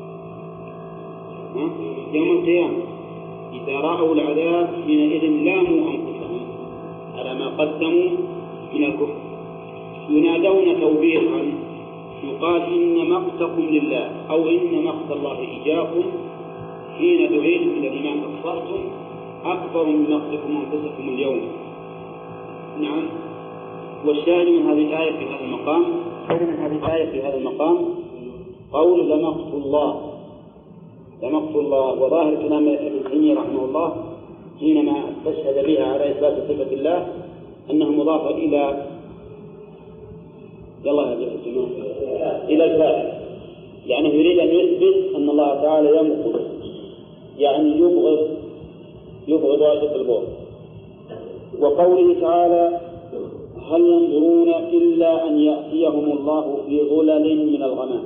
يوم القيامة إذا رأوا العذاب حينئذ لاموا أنفسهم على ما قدموا من الكفر. ينادون توبيخا يقال إن مقتكم لله أو إن مقت الله إياكم حين دعيتم إلى الإيمان كفرتم أكبر من مقتكم أنفسكم اليوم. نعم. والشاهد من هذه الآية في هذا المقام من هذه الآية في هذا المقام قول لمقت الله لمقت الله. وظاهر كلام ابن تيمية رحمه الله حينما استشهد بها على إثبات صفة الله أنه مضاف إلى يلا يا جماعة إلى الفاعل، يعني يريد أن يثبت أن الله تعالى يمقت، يعني يبغض يبغض واشد البغض. وقوله تعالى هل ينظرون إلا أن يأتيهم الله في ظلل من الغمام.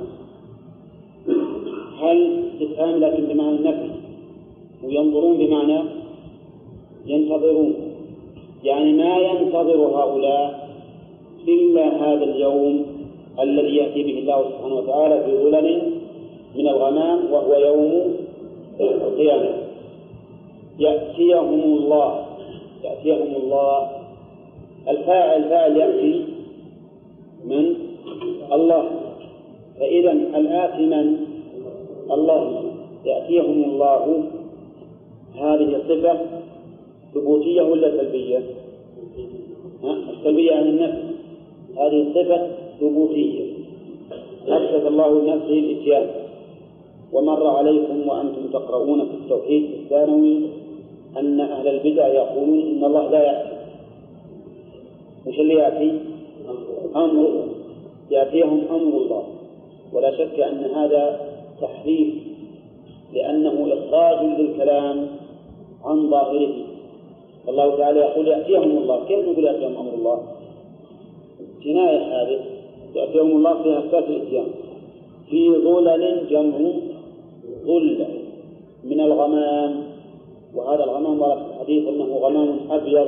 هل استفهام لكن بمعنى النفي، وينظرون بمعنى ينتظرون، يعني ما ينتظر هؤلاء إلا هذا اليوم الذي يأتي به الله سبحانه وتعالى في ظلل من الغمام وهو يوم القيامة. يأتيهم الله يأتيهم الله الفاعل فاعل يأتي من الله، فإذا الآتي من الله. يأتيهم الله هذه صفة ثبوتية ولا سلبية؟ السلبية عن النفس، هذه صفة ثبوتية أثبت الله لنفسه الإتيان. ومر عليكم وأنتم تقرؤون في التوحيد الثانوي أن أهل البدع يقولون إن الله لا يأتي. وش اللي يأتي؟ أمر، يأتيهم أمر الله. ولا شك أن هذا تحريف لأنه إخراج للكلام عن ظاهره. الله تعالى يقول يأتيهم الله، كيف نقول يأتيهم أمر الله؟ جناية هذه، يأتيهم الله فيها إثبات الإتيان. في ظلل جمع ظل من الغمام، وهذا الغمام ورد في الحديث أنه غمام أبيض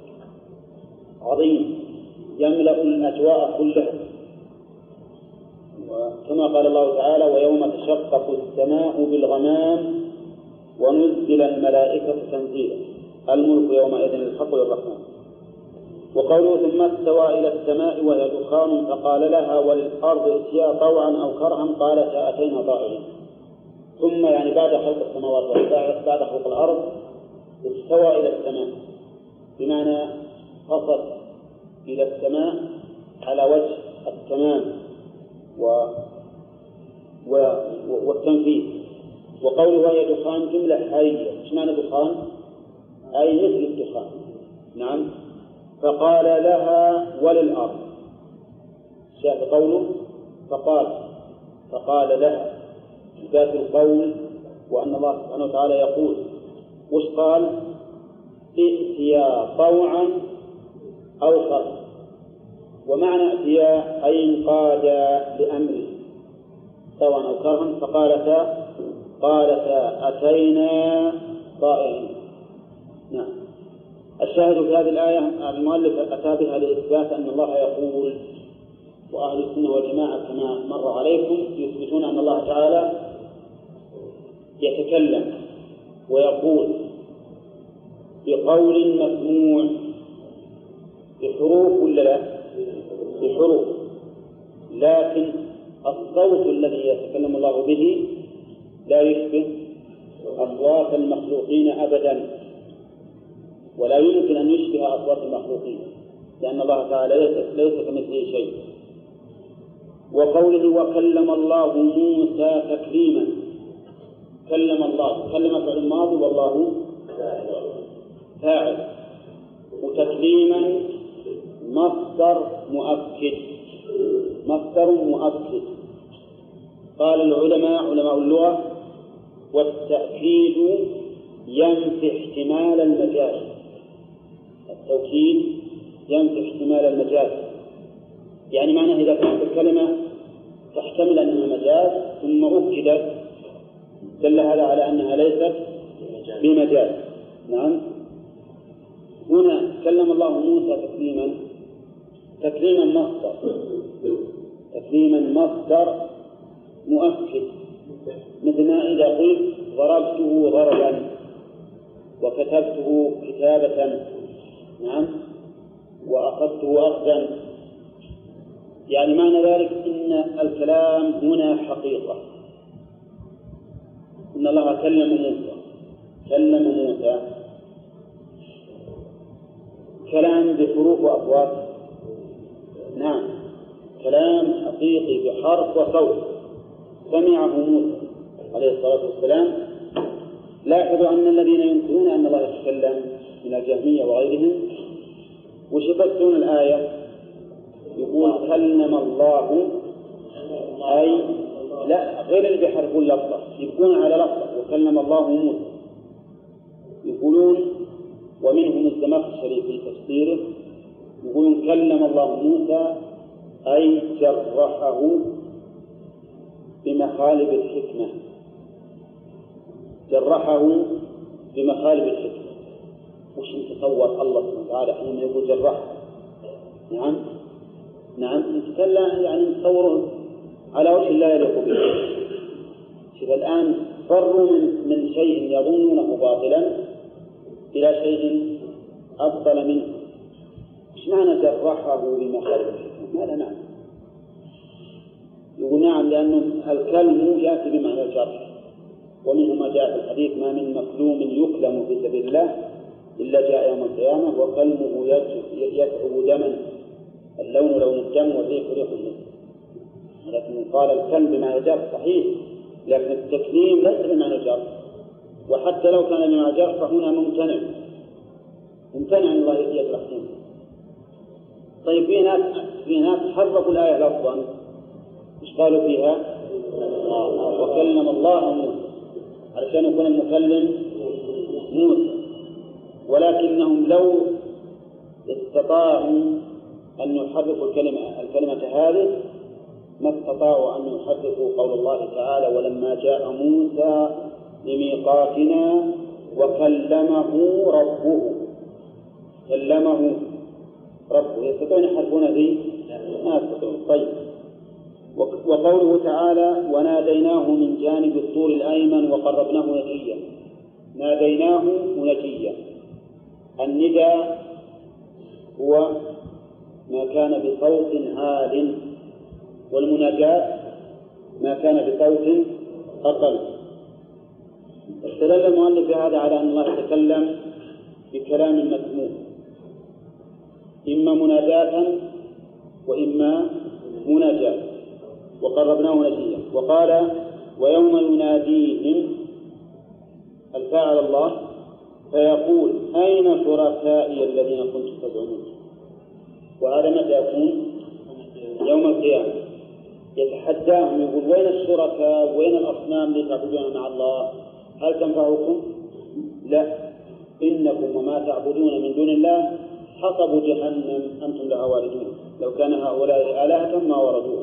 عظيم يملأ الأجواء كلها، كما قال الله تعالى ويوم تشقق السماء بالغمام ونزل الملائكة تنزيلا الملك يومئذ الحق للرحمن. وقوله ثم استوى إلى السماء وهي دخان فقال لها وللأرض ائتيا طوعا أو كرها قالتا أتينا طائعين. ثم يعني بعد خلق السماوات والأرض بعد خلق الأرض استوى إلى السماء، بمعنى قصد إلى السماء على وجه التمام و... و... والتنفيذ. وقوله وهي دخان جملة حالية، ايش معنى دخان؟ أي مثل الدخان. نعم. فقال لها وللأرض، شاهد قوله فقال فقال لها ذات القول، وأن الله سبحانه وتعالى يقول وش قال؟ ائتيا طوعا أو كرها. ومعنى ائتيا أي انقادا لأمره طوعا أو كرها، فقالتا قالتا أتينا طائعين. نعم. الشاهد في هذه الآية المؤلف أتى بها لإثبات أن الله يقول، وأهل السنة والجماعة كما مر عليكم يثبتون أن الله تعالى يتكلم ويقول بقول مسموع بحروف ولا لا؟ بحروف، لكن الصوت الذي يتكلم الله به لا يشبه أصوات المخلوقين أبدا، ولا يمكن أن يشبه أصوات المخلوقين، لأن الله تعالى ليس كمثله شيء. وقوله وكلم الله موسى تكليما، كلم الله، كلم فعل ماضي والله فاعل، وتكليما مصدر مؤكد، مصدر مؤكد. قال العلماء علماء اللغة والتأكيد ينفي احتمال المجاز، التوكيد ينفي احتمال المجاز، يعني معناه إذا كانت الكلمة تحتمل أنها مجاز ثم أكدت دل هذا على أنها ليست بمجاز. نعم. هنا كلم الله موسى تكليما، تكليما مصدر، تكليما مصدر مؤكد، مثل ما إذا قلت ضربته ضربا وكتبته كتابة، نعم، وأخذته أخذا، يعني معنى ذلك إن الكلام هنا حقيقة، إن الله كلم موسى، كلم موسى كلام بحروف وأصوات، نعم، كلام حقيقي بحرف وصوت سمعه موسى عليه الصلاة والسلام. لاحظوا أن الذين ينكرون أن الله يتكلم من الجهمية وغيرهم وشبهتون الآية يقول كلم الله، أي لا غير اللي بيحرفون لفظة، يبقون على لفظة وكلم الله موسى. يقولون ومنهم الزمخشري في تفسيره يقولون كلم الله موسى أي جرحه بمخالب الحكمة، جرحه بمخالب الحكمة. وش نتصور الله سبحانه وتعالى حين يقول جرحه؟ نعم نعم نتكلم يعني نتصوره على وجه لا يليق به. شوف الآن فروا من من شيء يظنونه باطلا إلى شيء أفضل منه. إيش معنى جرحه بمخالب الحكمة؟ ماذا معنى؟ يقول نعم لأنه الكلم يأتي بمعنى الجرح، ومنه ما جاء في الحديث ما من مكلوم يكلم في سبيل الله إلا جاء يوم القيامة وكلمه يتعب دما، اللون لون الدم والريح ريح المسك. لكن قال الكلم بمعنى الجرح صحيح، لكن التكليم ليس بمعنى الجرح، وحتى لو كان بمعنى الجرح فهنا ممتنع، ممتنع أن الله يجرح فيه. طيب في ناس في ناس حرفوا الآية لفظا، إيش قالوا فيها؟ وكلم الله موسى علشان يكون المكلم موسى، ولكنهم لو استطاعوا أن يحرقوا الكلمة الكلمة هذه ما استطاعوا أن يحرقوا قول الله تعالى ولما جاء موسى لميقاتنا وكلمه ربه. كلمه ربه يستطيعون يحرفون ذي؟ ما يستطيعون. طيب، وقوله تعالى وناديناه من جانب الطور الأيمن وقربناه نجيا. ناديناه نجيا، النداء هو ما كان بصوت عال، والمناجاة ما كان بصوت أقل. استدل المؤلف بهذا على أن الله يتكلم بكلام مسموع، إما مناجاة وإما مناجاة، وقربناه نجيا. وقال ويوم يناديهم الفاعل الله فيقول أين شركائي الذين كنتم تزعمون. وهذا متى يكون؟ يوم القيامة. يتحداهم يقول وين الشركاء وين الأصنام اللي تعبدون مع الله؟ هل تنفعكم؟ لا، إنكم وما تعبدون من دون الله حطب جهنم أنتم لها واردون، لو كان هؤلاء آلهة ما وردوها.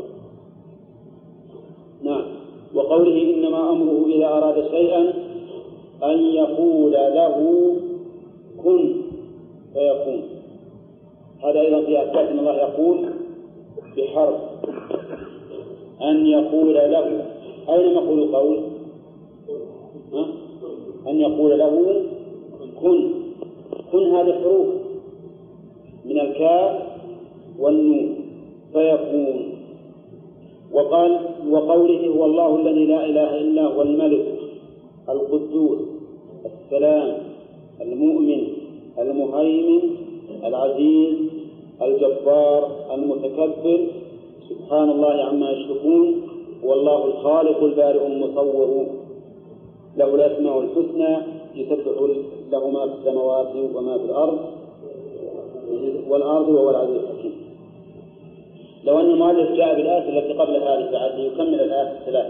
نعم. وقوله إنما أمره إذا أراد شيئا أن يقول له كن فيكون. هذا أيضا في أثبات أن الله يقول بحرف أن يقول له. أين مقول قول؟ ها؟ أن يقول له كن. كن هذه حروف من الكاف والنون فيكون. وقال وقوله هو الله الذي لا إله إلا هو الملك القدوس السلام المؤمن المهيمن العزيز الجبار المتكبر سبحان الله عما يشركون. هو الله الخالق البارئ المصور له الأسماء الحسنى يسبح له ما في السماوات وما في الأرض والأرض وهو العزيز الحكيم. لو أن المؤلف جاء بالآية التي قبل هذه بعد يكمل الآية الثلاث.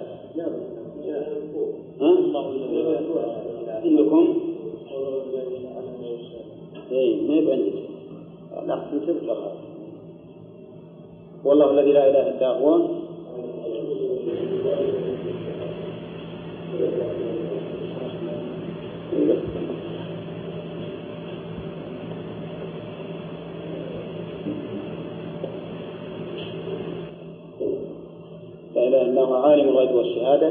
ها؟ عندكم؟ إيه ما يبقى عندك. لا تنتبه. والله الذي لا إله إلا هو لا إله إلا هو عالم الغيب والشهادة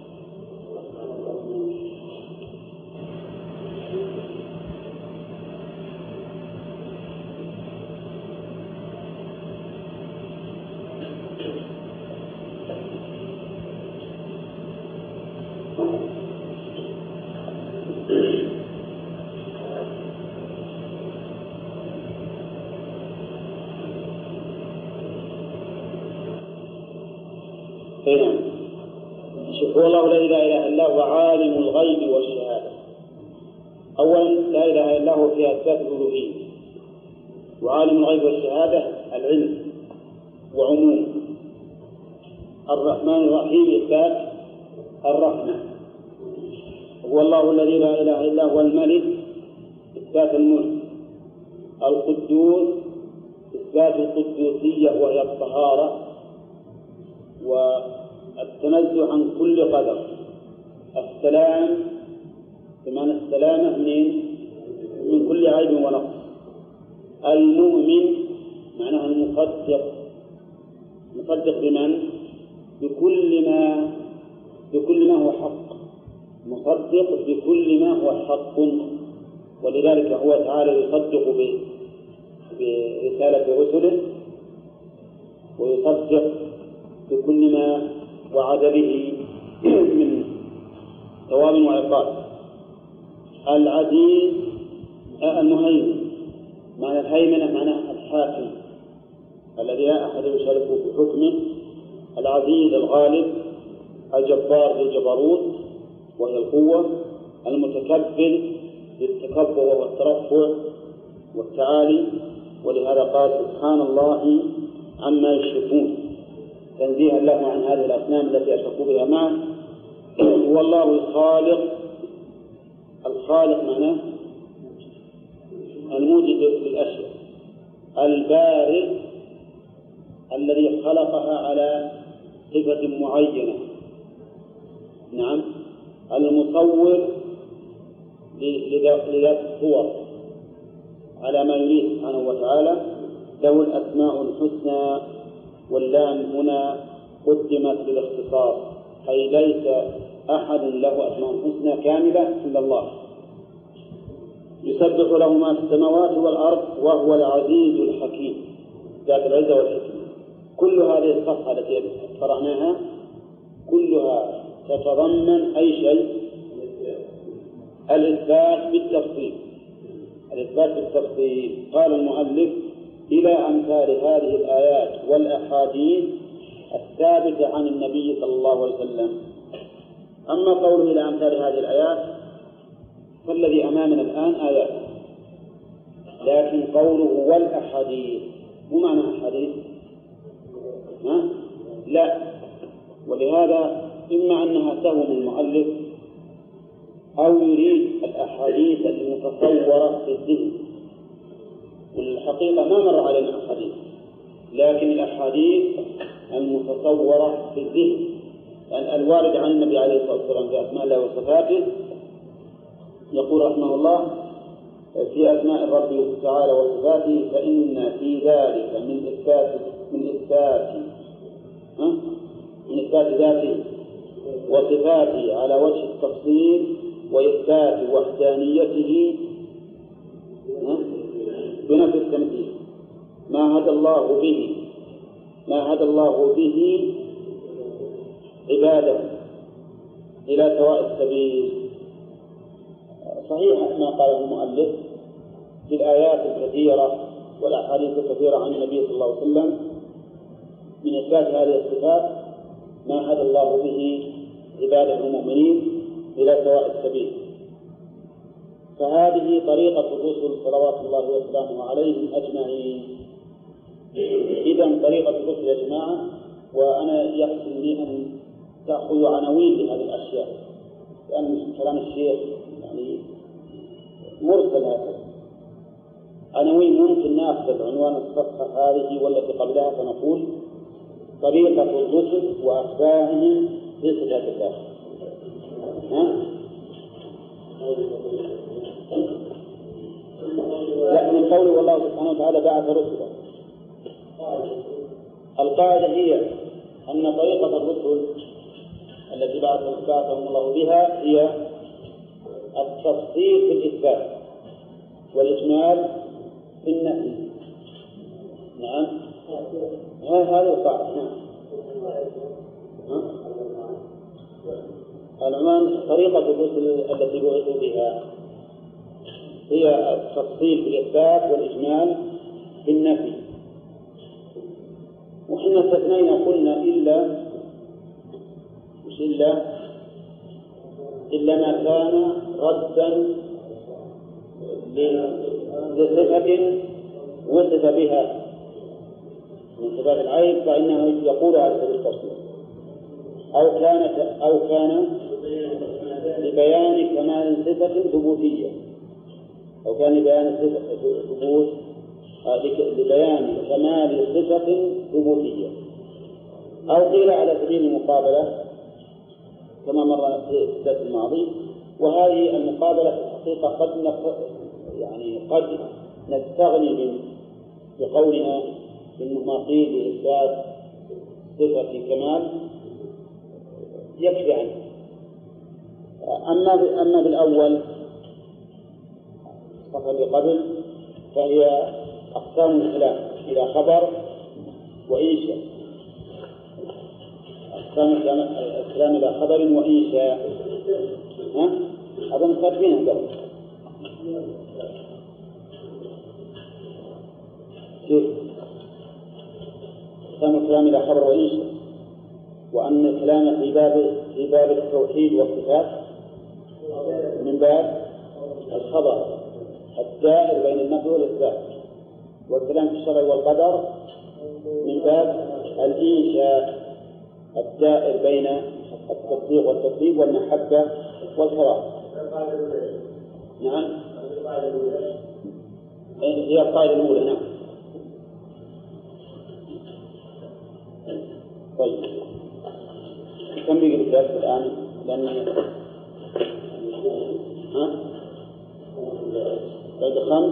هنا. هو الله الذي لا إله إلا هو عالم الغيب والشهادة. أولا لا إله إلا هو فيها إثبات الألوهية، وعالم الغيب والشهادة العلم وعموم. الرحمن الرحيم إثبات الرحمة. هو الله الذي لا إله إلا هو الملك إثبات الملك. القدوس إثبات القدوسية وهي الطهارة والتنزه عن كل قدر. السلام بمعنى السلامة من من كل عيب ونقص. المؤمن معناها المصدق، مصدق بمن؟ بكل ما بكل ما هو حق، مصدق بكل ما هو حق. ولذلك هو تعالى يصدق برسالة رسله ويصدق بكل ما وعد به من ثواب وعقاب. العزيز المهيمن معنى الهيمنة معناه الحاكم الذي لا أحد يشاركه في حكمه. العزيز الغالب. الجبار بالجبروت وهي القوة. المتكبر بالتكبر وهو الترفع والتعالي. ولهذا قال سبحان الله عما يشركون. تنزيها له عن هذه الأصنام التي أشركوا بها معه. هو الله الخالق. الخالق معناه الموجد للأشياء، البارئ الذي خلقها على صفة معينة. نعم. المصور لذات الصور على ما يريد سبحانه وتعالى. له الأسماء الحسنى، واللام هنا قدمت للاختصاص، أي ليس أحد له أسماء حسنى كاملة إلا الله. يسبح له ما في السماوات والأرض وهو العزيز الحكيم، ذات العزة والحكمة. كل هذه الصفحة التي قرأناها كلها تتضمن أي شيء؟ الإثبات بالتفصيل. الإثبات بالتفصيل. قال المؤلف: إلى أمثال هذه الآيات والأحاديث الثابتة عن النبي صلى الله عليه وسلم. أما قوله إلى أمثال هذه الآيات فالذي أمامنا الآن آيات، لكن قوله والأحاديث مو معنى أحاديث؟ ها؟ لا. ولهذا إما أنها سهو من المؤلف أو يريد الأحاديث المتصورة في الذهن، والحقيقة ما مر علينا أحاديث، لكن الأحاديث المتصورة في الذهن، يعني الوارد عن النبي عليه الصلاة والسلام في أسماء الله وصفاته. يقول رحمه الله في أسماء الرب تعالى وصفاته: فإن في ذلك من إثبات من إثبات من إثبات ذاته وصفاته على وجه التفصيل، وإثبات وحدانيته بنفي التمثيل، ما هدى الله به ما هدى الله به عباده إلى سواء السبيل. صحيح ما قاله المؤلف في الآيات الكثيرة والأحاديث الكثيرة عن النبي صلى الله عليه وسلم من إثبات هذه الصفات ما هدى الله به عباده المؤمنين إلى سواء السبيل. فهذه طريقة الرسل صلوات الله وسلامه عليهم أجمعين. إذن طريقة الرسل يا جماعة، وأنا يحسن لي أن تأخذوا عناوين لهذه الأشياء، لأن كلام الشيخ يعني مرسل هكذا. عناوين ممكن نأخذ عنوان الصفحة هذه والتي قبلها فنقول طريقة الرسل وأتباعهم في صفات الله. ها؟ لا، من قوله والله سبحانه وتعالى بعث رسلا. القاعدة هي أن طريقة الرسل التي بعثهم الله بها هي التفصيل في الإثبات والإجمال في النفي. نعم، هذه القاعدة. نعم. العنوان طريقة الرسل التي بعثوا بها هي التفصيل في الإثبات والإجمال في النفي. وحنا استثنينا قلنا إلا مش إلا إلا ما كان ردا لصفة وصف بها من صفات العيب فإنه يقول على سبيل التفصيل، أو كانت أو كان لبيان كمال صفة ثبوتية، أو كان لبيان صفة ثبوت لبيان كمال صفة ثبوتية، أو قيل على سبيل المقابلة كما مر في الدرس الماضي. وهذه المقابلة في الحقيقة قد يعني قد نستغني بقولنا إنه ما قيل لإثبات صفة كمال يكفي عنه. أما أما بالأول الصفحة اللي قبل فهي أقسام الكلام إلى خبر وإنشاء. أقسام الكلام إلى خبر وإنشاء. ها؟ هذا مكتبين هذا. كيف؟ أقسام الكلام إلى خبر وإنشاء، وأن الكلام في باب في باب التوحيد والصفات من باب الخبر الدائر بين النفي والإثبات، والكلام في الشرع والقدر من باب الإنشاء الدائر بين التصديق والتكذيب والمحبة والكراهة. نعم هي القاعدة الأولى. نعم. طيب كم بيجي الدرس الآن؟ لأن ها بعد خمس.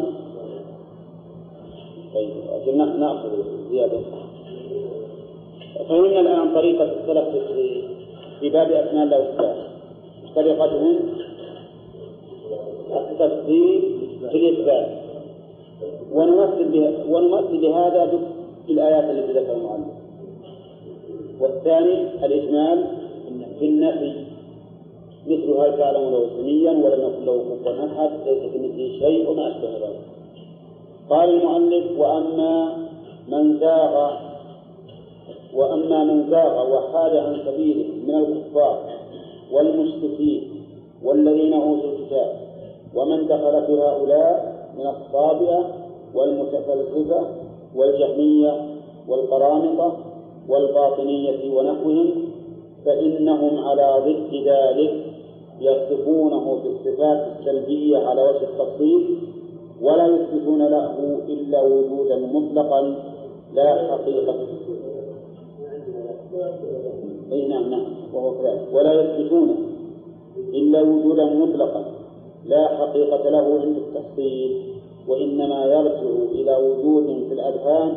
طيب أجل نأخذ زيادة. فهمنا الآن طريقة السلف في باب أسماء الله والصفات. طريقتهم التفصيل في الإثبات، ونمثل ونمثل بهذا بالآيات التي ذكرها المؤلف. والثاني الإجمال في النفي، مثل هل تعلم له سميا ولم يكن له كفوا أحد ليس كمثله شيء وما أشبه ذلك. قال المؤلف: وأما من زاغ وأما من زاغ وحاد عن سبيله من الكفار والمشركين والذين أوتوا الكتاب ومن دخل في هؤلاء من الصابئة والمتفلسفة والجهمية والقرامطة والباطنية ونحوهم، فإنهم على ضد ذلك يصفونه بالصفات السلبية على وجه التفصيل، ولا يثبتون له إلا وجودا مطلقا لا حقيقة. أي نعم نعم وهو كذلك. ولا يثبتون إلا وجودا مطلقا لا حقيقة له عند التفصيل، وإنما يرجع إلى وجود في الأذهان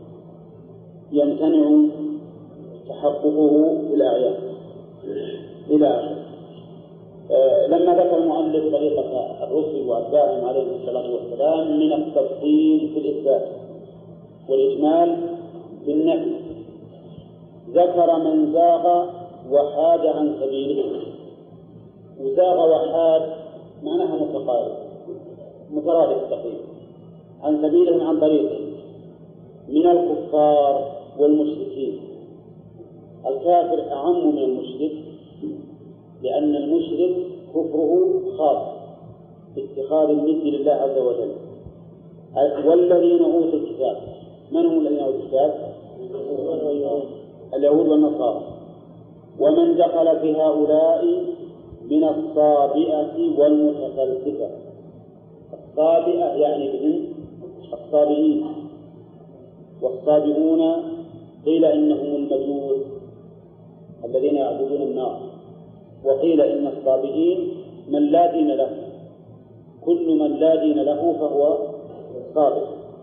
يمتنع تحققه في الأعيان إلى آخره. آه لما ذكر المؤلف طريقة الرسل وأتباعهم عليهم الصلاة والسلام من التفصيل في الإثبات والإجمال في النفي، ذكر من زاغ وحاد عن سبيله. وزاغ وحاد معناها متقارب مترادف تقريبا عن سبيلهم عن طريقهم من الكفار والمشركين. الكافر أعم من المشرك، لأن المشرك كفره خاص باتخاذ الند لله عز وجل. والذين أوتوا الكتاب، من هم الذين أوتوا الكتاب؟ اليهود والنصارى. ومن دخل في هؤلاء من الصابئة والمتفلسفة. الصابئة يعني بهم الصابئين، والصابئون قيل إنهم المجوس الذين يعبدون النار، وقيل إن الصابئين من لا دين له، كل من لا دين له فهو صابئ.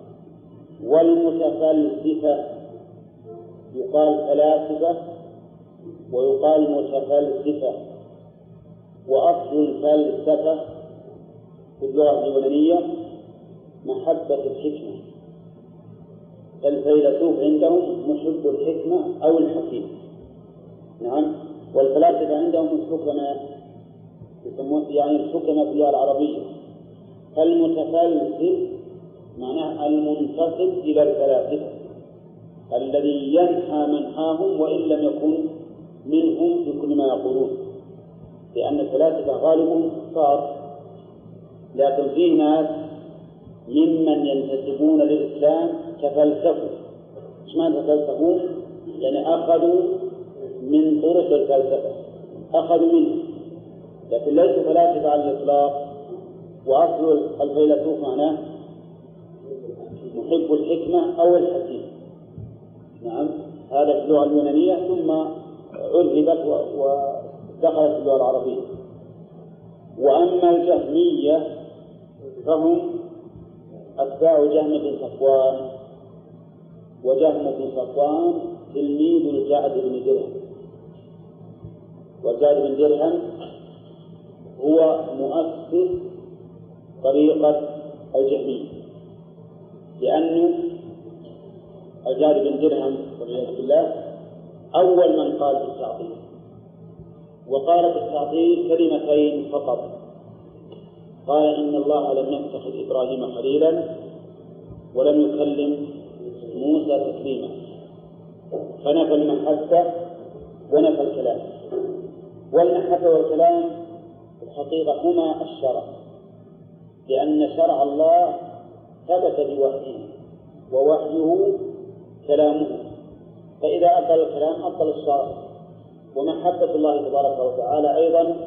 والمتفلسفة يقال فلاسفة ويقال متفلسفة. وأصل الفلسفة في اللغة اليونانية محبة الحكمة، الفيلسوف عندهم محب الحكمة أو الحكيم. نعم. والفلاسفة عندهم الحكماء، يسمون يعني الحكماء في اللغة العربية. فالمتفلسف معناه المنتسب إلى الفلاسفة الذي ينحى منحاهم وإن لم يكن منهم في كل ما يقولون، لأن الفلاسفة غالبهم كفار، لكن فيه ناس ممن ينتسبون للإسلام تفلسفوا. ايش معنى تفلسفون؟ يعني أخذوا من طرق الفلسفة، أخذوا منه، لكن ليسوا فلاسفة على الإطلاق. وأصل الفيلسوف معناه محب الحكمة أو الحكيم. نعم. هذا في اللغة اليونانية، ثم عربت ودخلت في اللغة العربية. وأما الجهمية فهم أتباع جهم بن صفوان، وجهم بن صفوان تلميذ الجعد بن درهم، والجعد بن درهم هو مؤسس طريقة الجهمية، لأنه الجعد بن درهم والعياذ بالله أول من قال بالتعطيل، وقال بالتعطيل كلمتين فقط. قال إن الله لم يتخذ إبراهيم خليلا ولم يكلم موسى تكليما، فنفى المحبة ونفى الكلام. والمحبة والكلام الحقيقة هما الشرع، لأن شرع الله ثبت بوحيه، ووحيه كلامه، فإذا أبطل الكلام أبطل الشرع. ومحبة الله تبارك وتعالى أيضا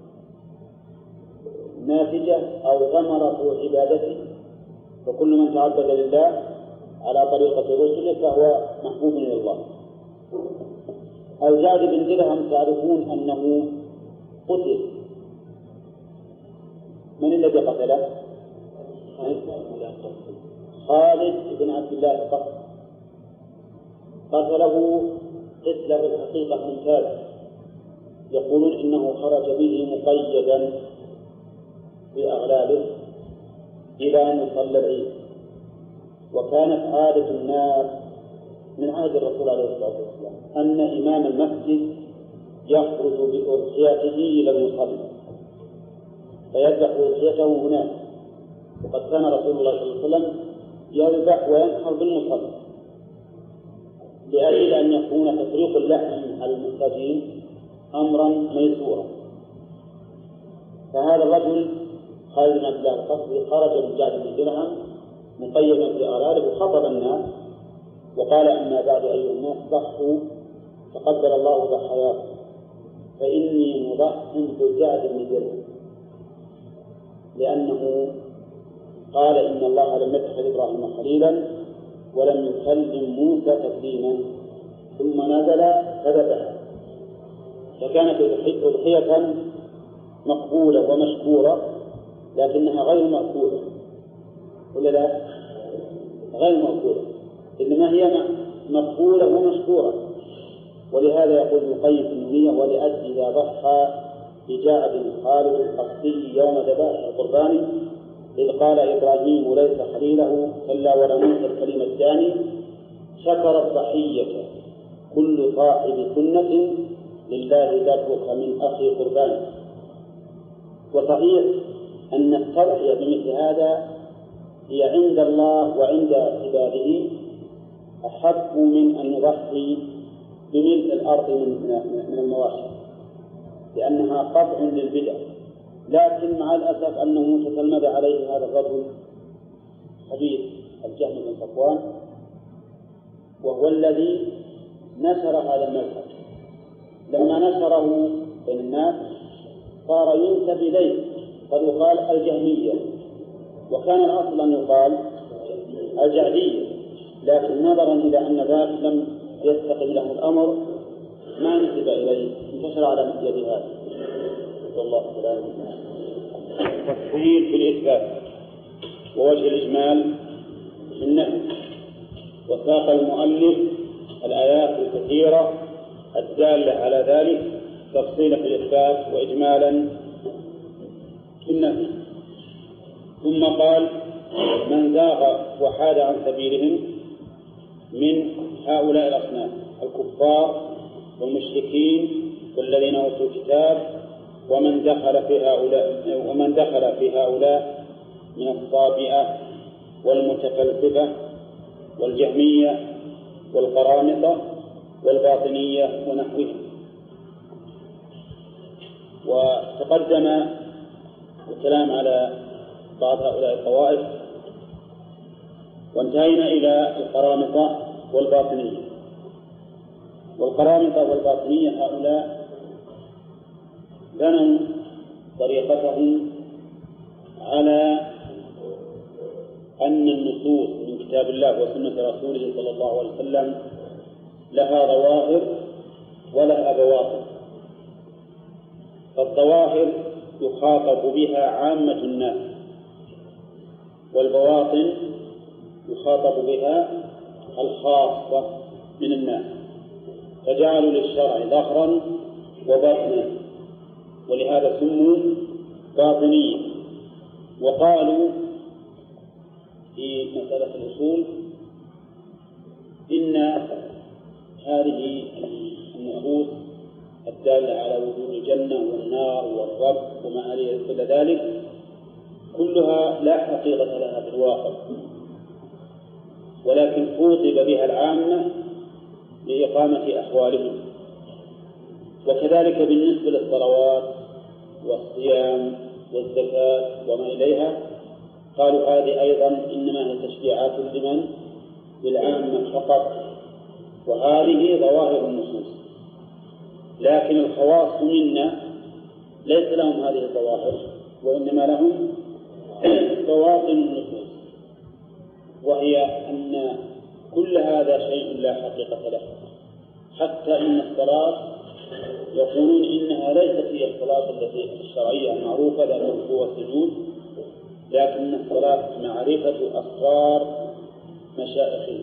ناتجة أو ثمرة عبادته، فكل من تعبد لله على طريقة رسله فهو محبوب إلى الله. الجعد بن درهم تعرفون أنه قتل. من الذي قتله؟ خالد بن عبد الله القصري قتله قتله في الحقيقة ممتازة. يقولون إنه خرج به مقيدا في أغلاله إلى مصلى العيد، وكانت عادة الناس من عهد الرسول عليه الصلاة والسلام أن إمام المسجد يخرج بأضحيته إلى المصلى فيذبح أضحيته هناك، وقد كان رسول الله صلى الله عليه وسلم يذبح وينحر بالمصلى لأجل أن يكون تفريق اللحم على المحتاجين أمرا ميسورا. فهذا الرجل خالد بن عبد الله القصري خرج من جعد بن درهم مقيدا في أغلاله وخطب الناس وقال: أما بعد أيها الناس ضحوا تقبل الله ضحاياكم، فإني مضح بجعد بن درهم، لأنه قال: إن الله لم يتخذ إبراهيم خليلا ولم يكلم موسى تكليما، ثم نزل فذبح. فكانت أضحية مقبولة ومشكورة، لكنها غير مأكولة، ولا لا؟ غير مأكولة، إنما هي مقبولة ومشكورة. ولهذا يقول ابن القيم في النونية: ولأجل إذا ضحى بجعد خالد القصري يوم ذبائح القربان إذ قال إبراهيم ليس خليله كلا ولا موسى الكليم الثاني، شكر الضحية كل صاحب سنة لله ذبحك من أخي قربان. وصحيح أن التضحية بمثل هذا هي عند الله وعند عباده أحب من أن نضحي بملء الأرض من المواشي، لأنها قطع للبدع. لكن مع الأسف أنه تتلمذ عليه هذا الرجل حديث الجهم بن صفوان، وهو الذي نشر هذا المذهب. لما نشره بين الناس صار ينسب إليه، قد يقال الجهمية، وكان الأصل أن يقال الجعدية، لكن نظرا إلى أن ذلك لم يستقم له الأمر ما نسب إليه، انتشر على يد هذا. والله تعالى تفصيل في الإثبات ووجه الإجمال في النفي. وساق المؤلف الآيات الكثيرة الدالة على ذلك تفصيلا في الإثبات وإجمالا في النفي. ثم قال: من زاغ وحاد عن سبيلهم من هؤلاء الأصناف الكفار والمشركين والذين أوتوا الكتاب ومن دخل في هؤلاء ومن دخل في هؤلاء من الصابئة والمتفلسفة والجهمية والقرامطة والباطنية ونحوهم. وتقدم الكلام على بعض هؤلاء الطوائف، وانتهينا إلى القرامطة والباطنية. والقرامطة والباطنية هؤلاء بنوا طريقتهم على أن النصوص من كتاب الله وسنة رسوله صلى الله عليه وسلم لها ظواهر ولها بواطن. فالظواهر يخاطب بها عامة الناس، والبواطن يخاطب بها الخاصة من الناس، فجعلوا للشرع ظهرا وبطنا، ولهذا سموا باطنية. وقالوا في مسألة الأصول إن هذه النصوص الدالة على وجود الجنة والنار والرب وما إلى ذلك كلها لا حقيقة لها في الواقع، ولكن خوطب بها العامة لإقامة أحوالهم. وكذلك بالنسبة للصلوات والصيام والزكاة وما إليها قالوا هذه أيضا إنما هي تشريعات لمن؟ للعامة فقط، وهذه ظواهر النصوص. لكن الخواص منا ليس لهم هذه الظواهر، وإنما لهم بواطن النفوس، وهي أن كل هذا شيء لا حقيقة له. حتى إن الصلاة يقولون إنها ليست هي الصلاة التي الشرعية المعروفة ذات الركوع والسجود، لكن الصلاة معرفة أسرار مشائخهم.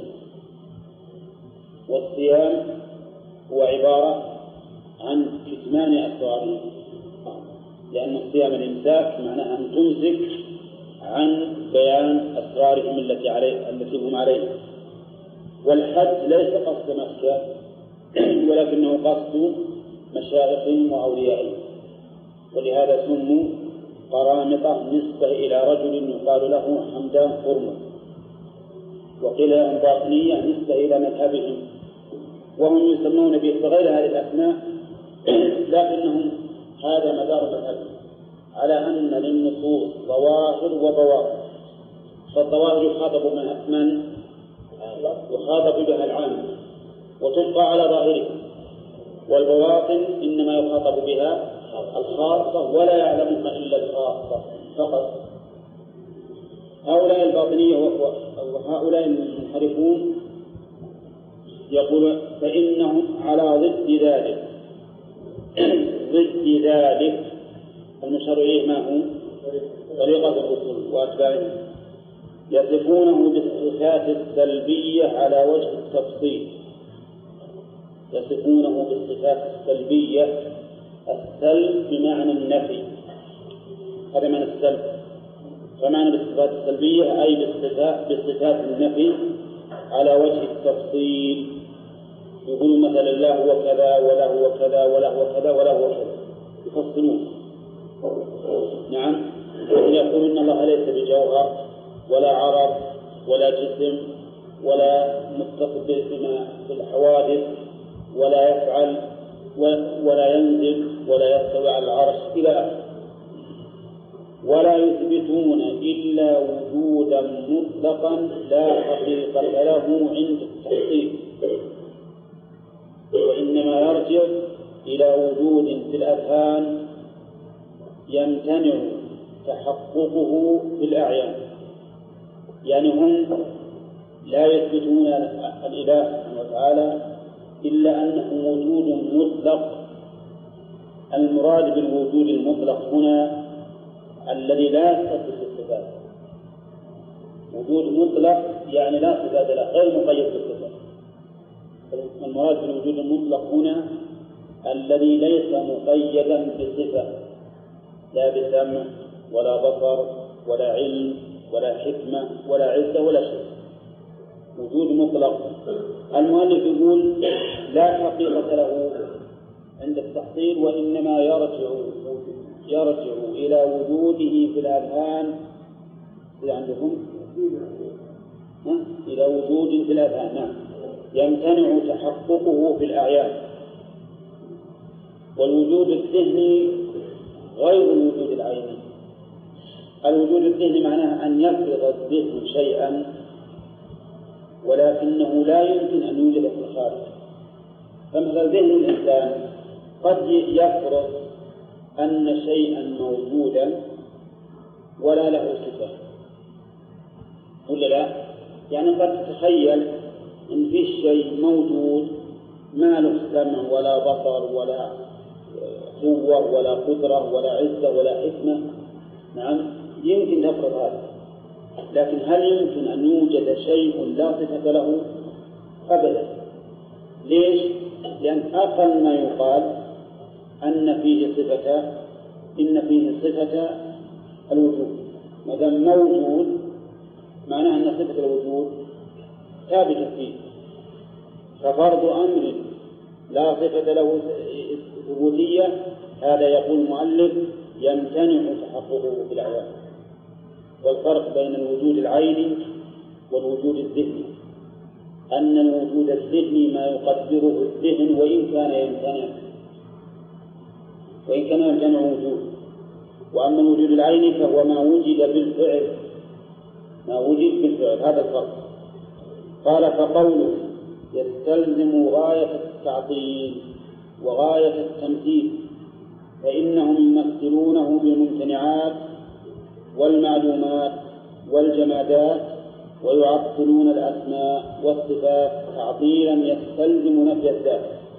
والصيام هو عبارة عن كتمان أسرارهم، لأن الصيام الإمساك معناها أن تمسك عن بيان أسرارهم التي عليه التي هم عليها. والحج ليس قصد مكة، ولكنه قصد مشايخهم وأوليائهم، ولهذا سموا قرامطة نسبة إلى رجل يقال له حمدان قرمز، وقيل لهم باطنية نسبة إلى مذهبهم، وهم يسمون بغير هذه الأسماء، لكنهم هذا مدار مذهبهم على أن للنصوص ظواهر وبواطن. فالظواهر يخاطب من يخاطب بها العام وتبقى على ظاهره، والبواطن إنما يخاطب بها الخاصة ولا يعلمها إلا الخاصة فقط. هؤلاء الباطنية وهؤلاء المنحرفون يقول فإنهم على ضد ذلك ضد ذلك المشار إليه ما هو طريقة الرسل وأتباعهم، يصفونه بالصفات السلبية على وجه التفصيل. يصفونه بالصفات السلبية، السلب بمعنى النفي، هذا معنى السلب. فمعنى بالصفات السلبية أي بالصفات بالصفات النفي على وجه التفصيل. يقول مثلا لا هو كذا ولا هو كذا ولا هو كذا ولا هو كذا، يفصلون. نعم، يقولون إن الله ليس بجوهر ولا عرض ولا جسم ولا متصل بما في الحوادث ولا يفعل ولا ينزل ولا يستوي على العرش إلى آخره. ولا يثبتون إلا وجودا مطلقا لا حقيقة له عند التحقيق، وإنما يرجع إلى وجود في الأذهان يمتنع تحققه في الأعيان. يعني هم لا يثبتون الإله سبحانه وتعالى إلا أنه وجود مطلق. المراد بالوجود المطلق هنا الذي لا يتصف بالصفات. وجود مطلق يعني لا صفات له، غير مقيد بالصفات. المراد بالوجود المطلق هنا الذي ليس مقيدا بصفة، لا بسمع ولا بصر ولا علم ولا حكمة ولا عزة ولا شيء. وجود مطلق. المؤلف يقول لا حقيقة له عند التحصيل، وإنما يرجع يرجع إلى وجوده في الأذهان. إذا عندكم إلى وجود في الأذهان، نعم، يمتنع تحققه في الأعيان. والوجود الذهني غير الوجود العيني. الوجود الذهني معناه أن يفرض الذهن شيئا ولكنه لا يمكن أن يوجد في الخارج. فمثل ذهن الإنسان قد يفرض أن شيئا موجودا ولا له صفة، ولا لا؟ يعني قد تتخيل أن في شيء موجود ما له سمع ولا بصر ولا قوة ولا قدرة ولا عزة ولا حكمة. نعم، يمكن تفرض هذا، لكن هل يمكن أن يوجد شيء لا صفة له؟ أبدا. ليش؟ لأن أقل ما يقال أن فيه صفة إن فيه صفة الوجود. ما دام موجود معناه أن صفة الوجود ثابتة فيه. ففرض أمر لا صفة له ثبوتية هذا يقول المؤلف يمتنع تحققه في الأعيان. والفرق بين الوجود العيني والوجود الذهني أن الوجود الذهني ما يقدره الذهن وإن كان يمتنع وإن كان يمتنع وجود، وأما الوجود العيني فهو ما وجد بالفعل ما وجد بالفعل. هذا الفرق. قال فقوله يستلزم غاية التعطيل وغاية التمثيل، فإنهم يمثلونه بالممتنعات والمعلومات والجمادات، ويعطلون الأسماء والصفات تعطيلا يستلزم نفي الذات.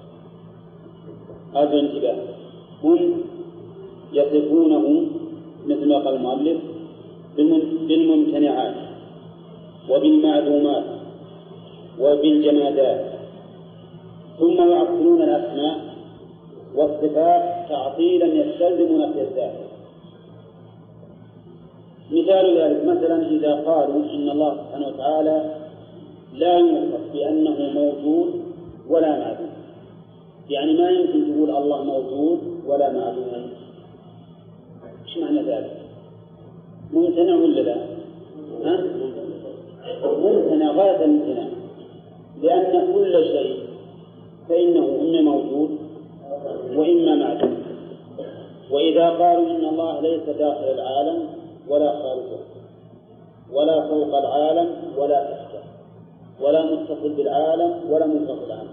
هذا انتباه، هم يصفونه مثل ما قال المؤلف بالممتنعات وبالمعلومات وبالجمادات، ثم يعطلون الأسماء والصفات تعطيلا يستلزم نفي الذات. مثال ذلك مثلا إذا قالوا إن الله سبحانه وتعالى لا يوصف بأنه موجود ولا معدوم، يعني ما يمكن تقول الله موجود ولا معدوم. ايش معنى ذلك؟ ممتنع ولا لا؟ ها؟ ممتنع غاية الممتنع، لأن كل شيء فإنه إما موجود وإما معدوم. وإذا قالوا إن الله ليس داخل العالم ولا خارجه، ولا فوق العالم ولا تحته، ولا متصل بالعالم ولا منفصل عنه،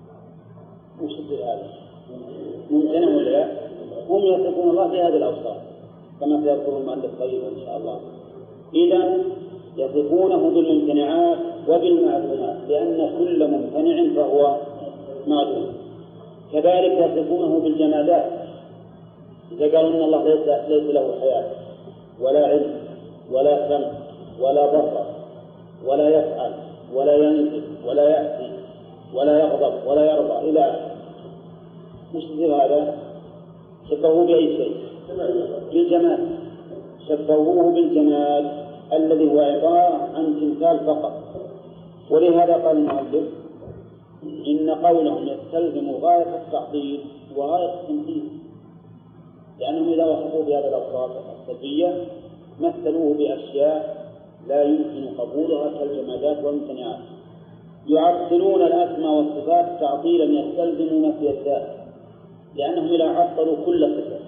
وش هذا؟ ممتنع ولا لا؟ هم يصفون الله بهذه الأوصاف كما سيذكر المؤلف قريبا إن شاء الله. إذن يصفونه بالممتنعات وبالمعدومات، لأن كل ممتنع فهو معدوم. كذلك يصفونه بالجمادات، إذا قالوا إن الله ليس, ليس له حياة ولا علم ولا سمع ولا بصر ولا يفعل ولا ينزل ولا يأتي ولا يغضب ولا يرضى إلى آخره، مش هذا؟ شبهوه بأي شيء؟ بالجمال، شبهوه بالجمال الذي هو عبارة عن تمثال فقط. ولهذا قال المؤلف إن قولهم يستلزم غاية التعطيل وغاية التمثيل، لأنهم إذا وصفوا بهذه الأوصاف السلبية مثلوه بأشياء لا يمكن قبولها كالجمادات والممتنعات. يعطلون الأسماء والصفات تعطيلا يستلزم نفي الذات، لأنهم إذا عطلوا كل صفة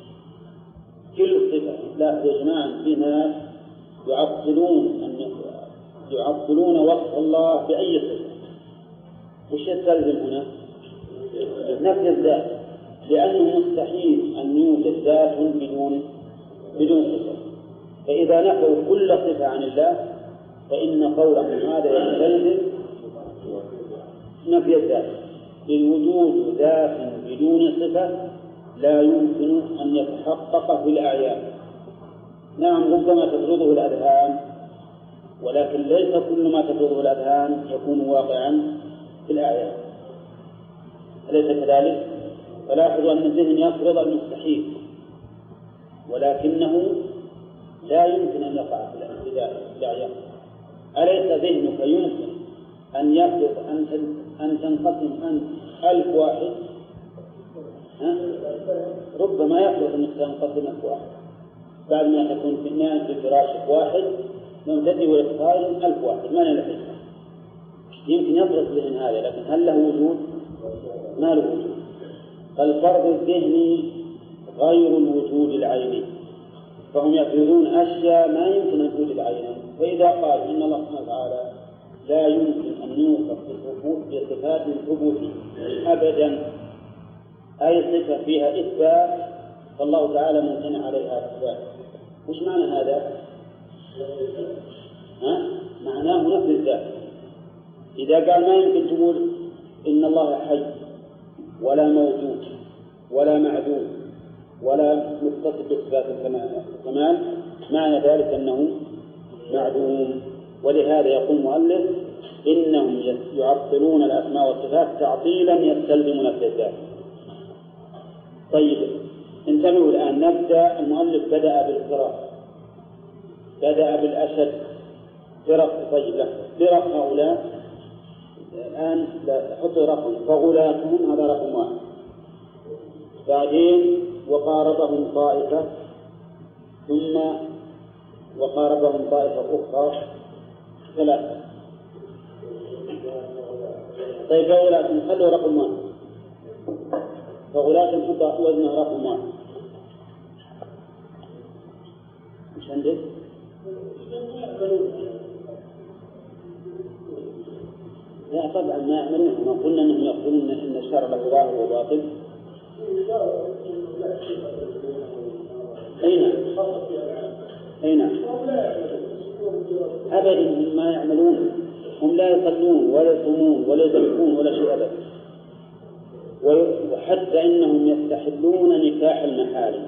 كل صفة، لا يا جماعة في ناس يعطلون أن يعطلون وصف الله بأي صفة، وش يستلزم هنا؟ نفي الذات، لأنه مستحيل أن يوجد ذات بدون بدون صفة. فإذا نفوا كل صفة عن الله فإن قولهم هذا يستلزم نفي الذات. للوجود ذات بدون صفة لا يمكن أن يتحقق في الأعيان. نعم ربما تفرضه الأذهان، ولكن ليس كل ما تفرضه الأذهان يكون واقعا في الأعيان، أليس كذلك؟ فلاحظوا أن الذهن يفرض المستحيل، ولكنه لا يمكن أن يقع في الأعيان. أليس ذهنك يمكن أن يفرض أن تنقسم أنت ألف واحد؟ ها؟ ربما يفرض أنك تنقسم ألف واحد بعد ما تكون في الناس في فراشك واحد ممتد ويختار ألف واحد، ما نلحق. يمكن يفرض ذهن هذا، لكن هل له وجود؟ ما له وجود. فالفرض الذهني غير الوجود العيني، فهم يفرضون أشياء ما يمكن أن توجد عينا. فإذا قال إن الله سبحانه وتعالى لا يمكن أن يوصف بصفات ثبوتية أبدا، أي صفة فيها إثبات فالله تعالى ممتنع عليها إثبات. وش معنى هذا؟ ها؟ معناه نفي الذات. إذا قال ما يمكن تقول إن الله حي ولا موجود ولا معدوم ولا متصف بصفات الكمال، معنى ذلك أنه معدوم. ولهذا يقول المؤلف إنهم يعطلون الأسماء والصفات تعطيلا يستلزم نفي الذات. طيب انتبهوا الآن، نبدأ. المؤلف بدأ بالفرق، بدأ بالأشد فرق. طيب لا فرق هؤلاء الآن حطوا رقم، فغلاتهم هذا رقم واحد. بعدين وقاربهم طائفة، ثم وقاربهم طائفة أخرى، ثلاثة. طيب فغلاتهم خلوا رقم واحد، فغلاتهم حطوا وزنه رقم واحد. مش عندك؟ لا طبعا ما يعملون، ما قلنا أنهم يقولون إن الشرع له ظاهر وباطل. أين أين أبدا هم ما يعملون، هم لا يصلون ولا يصومون ولا يزكون ولا شيء أبدا، وحتى إنهم يستحلون نكاح المحارم،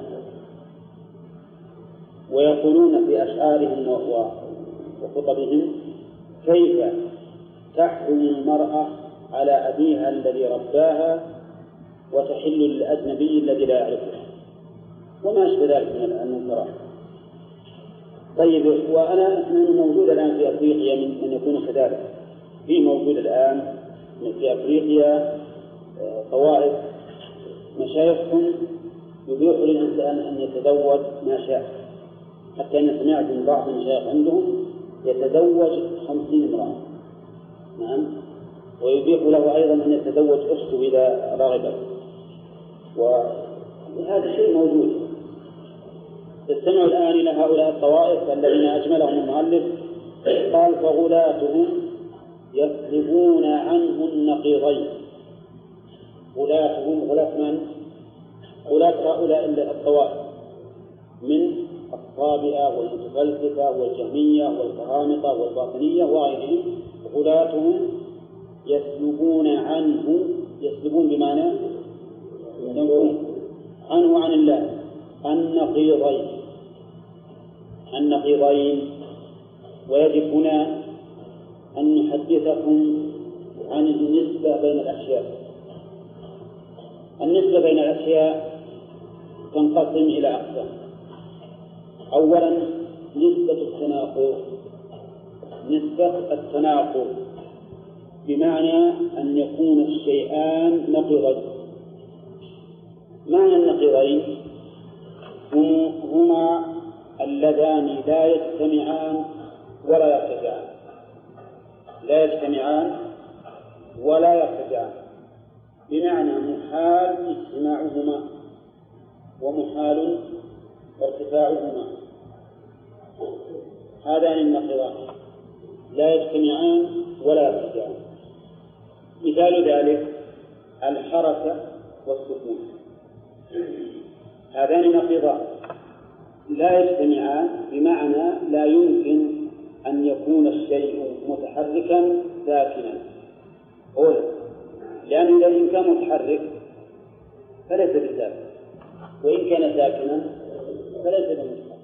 ويقولون في أشعارهم وخطبهم كيف تحرم المرأة على أبيها الذي رباها وتحل للأجنبي الذي لا يعرفها، وما أشبه ذلك من المنكرات. طيب، وأنا موجود الآن في أفريقيا من يكون كذلك، في موجود الآن في أفريقيا طوائف مشايخهم يبيح للإنسان أن يتزوج ما شاء، حتى أن سمعت من بعض المشايخ عندهم يتزوج خمسين امرأة. نعم، ويبيح له أيضا أن يتزوج أخته إذا رغبت، وهذا شيء موجود. استمعوا الآن إلى هؤلاء الطوائف الذين أجملهم المؤلف، قال فغلاتهم يسلبون عنه النقيضين. غلاتهم غلات من؟ غلات هؤلاء الطوائف من الصابئة والمتفلسفة والجهمية والقرامطة والباطنية وغيرهم. غلاتهم يسلبون عنه، يسلبون بمعنى ينفون عنه عن الله النقيضين النقيضين. ويجب هنا أن نحدثكم عن النسبة بين الأشياء. النسبة بين الأشياء تنقسم إلى أقسام. أولا نسبة التناقض. نسبة التناقض بمعنى أن يكون الشيئان نقيضين. معنى النقيضين هما اللذان لا يجتمعان ولا يرتجعان، لا يجتمعان ولا يرتجعان، بمعنى محال اجتماعهما ومحال ارتفاعهما. هذان النقيضان لا يجتمعان ولا يرتجعان. مثال ذلك الحركة والسكون، هذان نقيضان لا يجتمعان، بمعنى لا يمكن أن يكون الشيء متحركا ساكنا، أولا لأنه إذا كان متحرك فليس بساكن، وإن كان ساكنا فليس بمتحرك.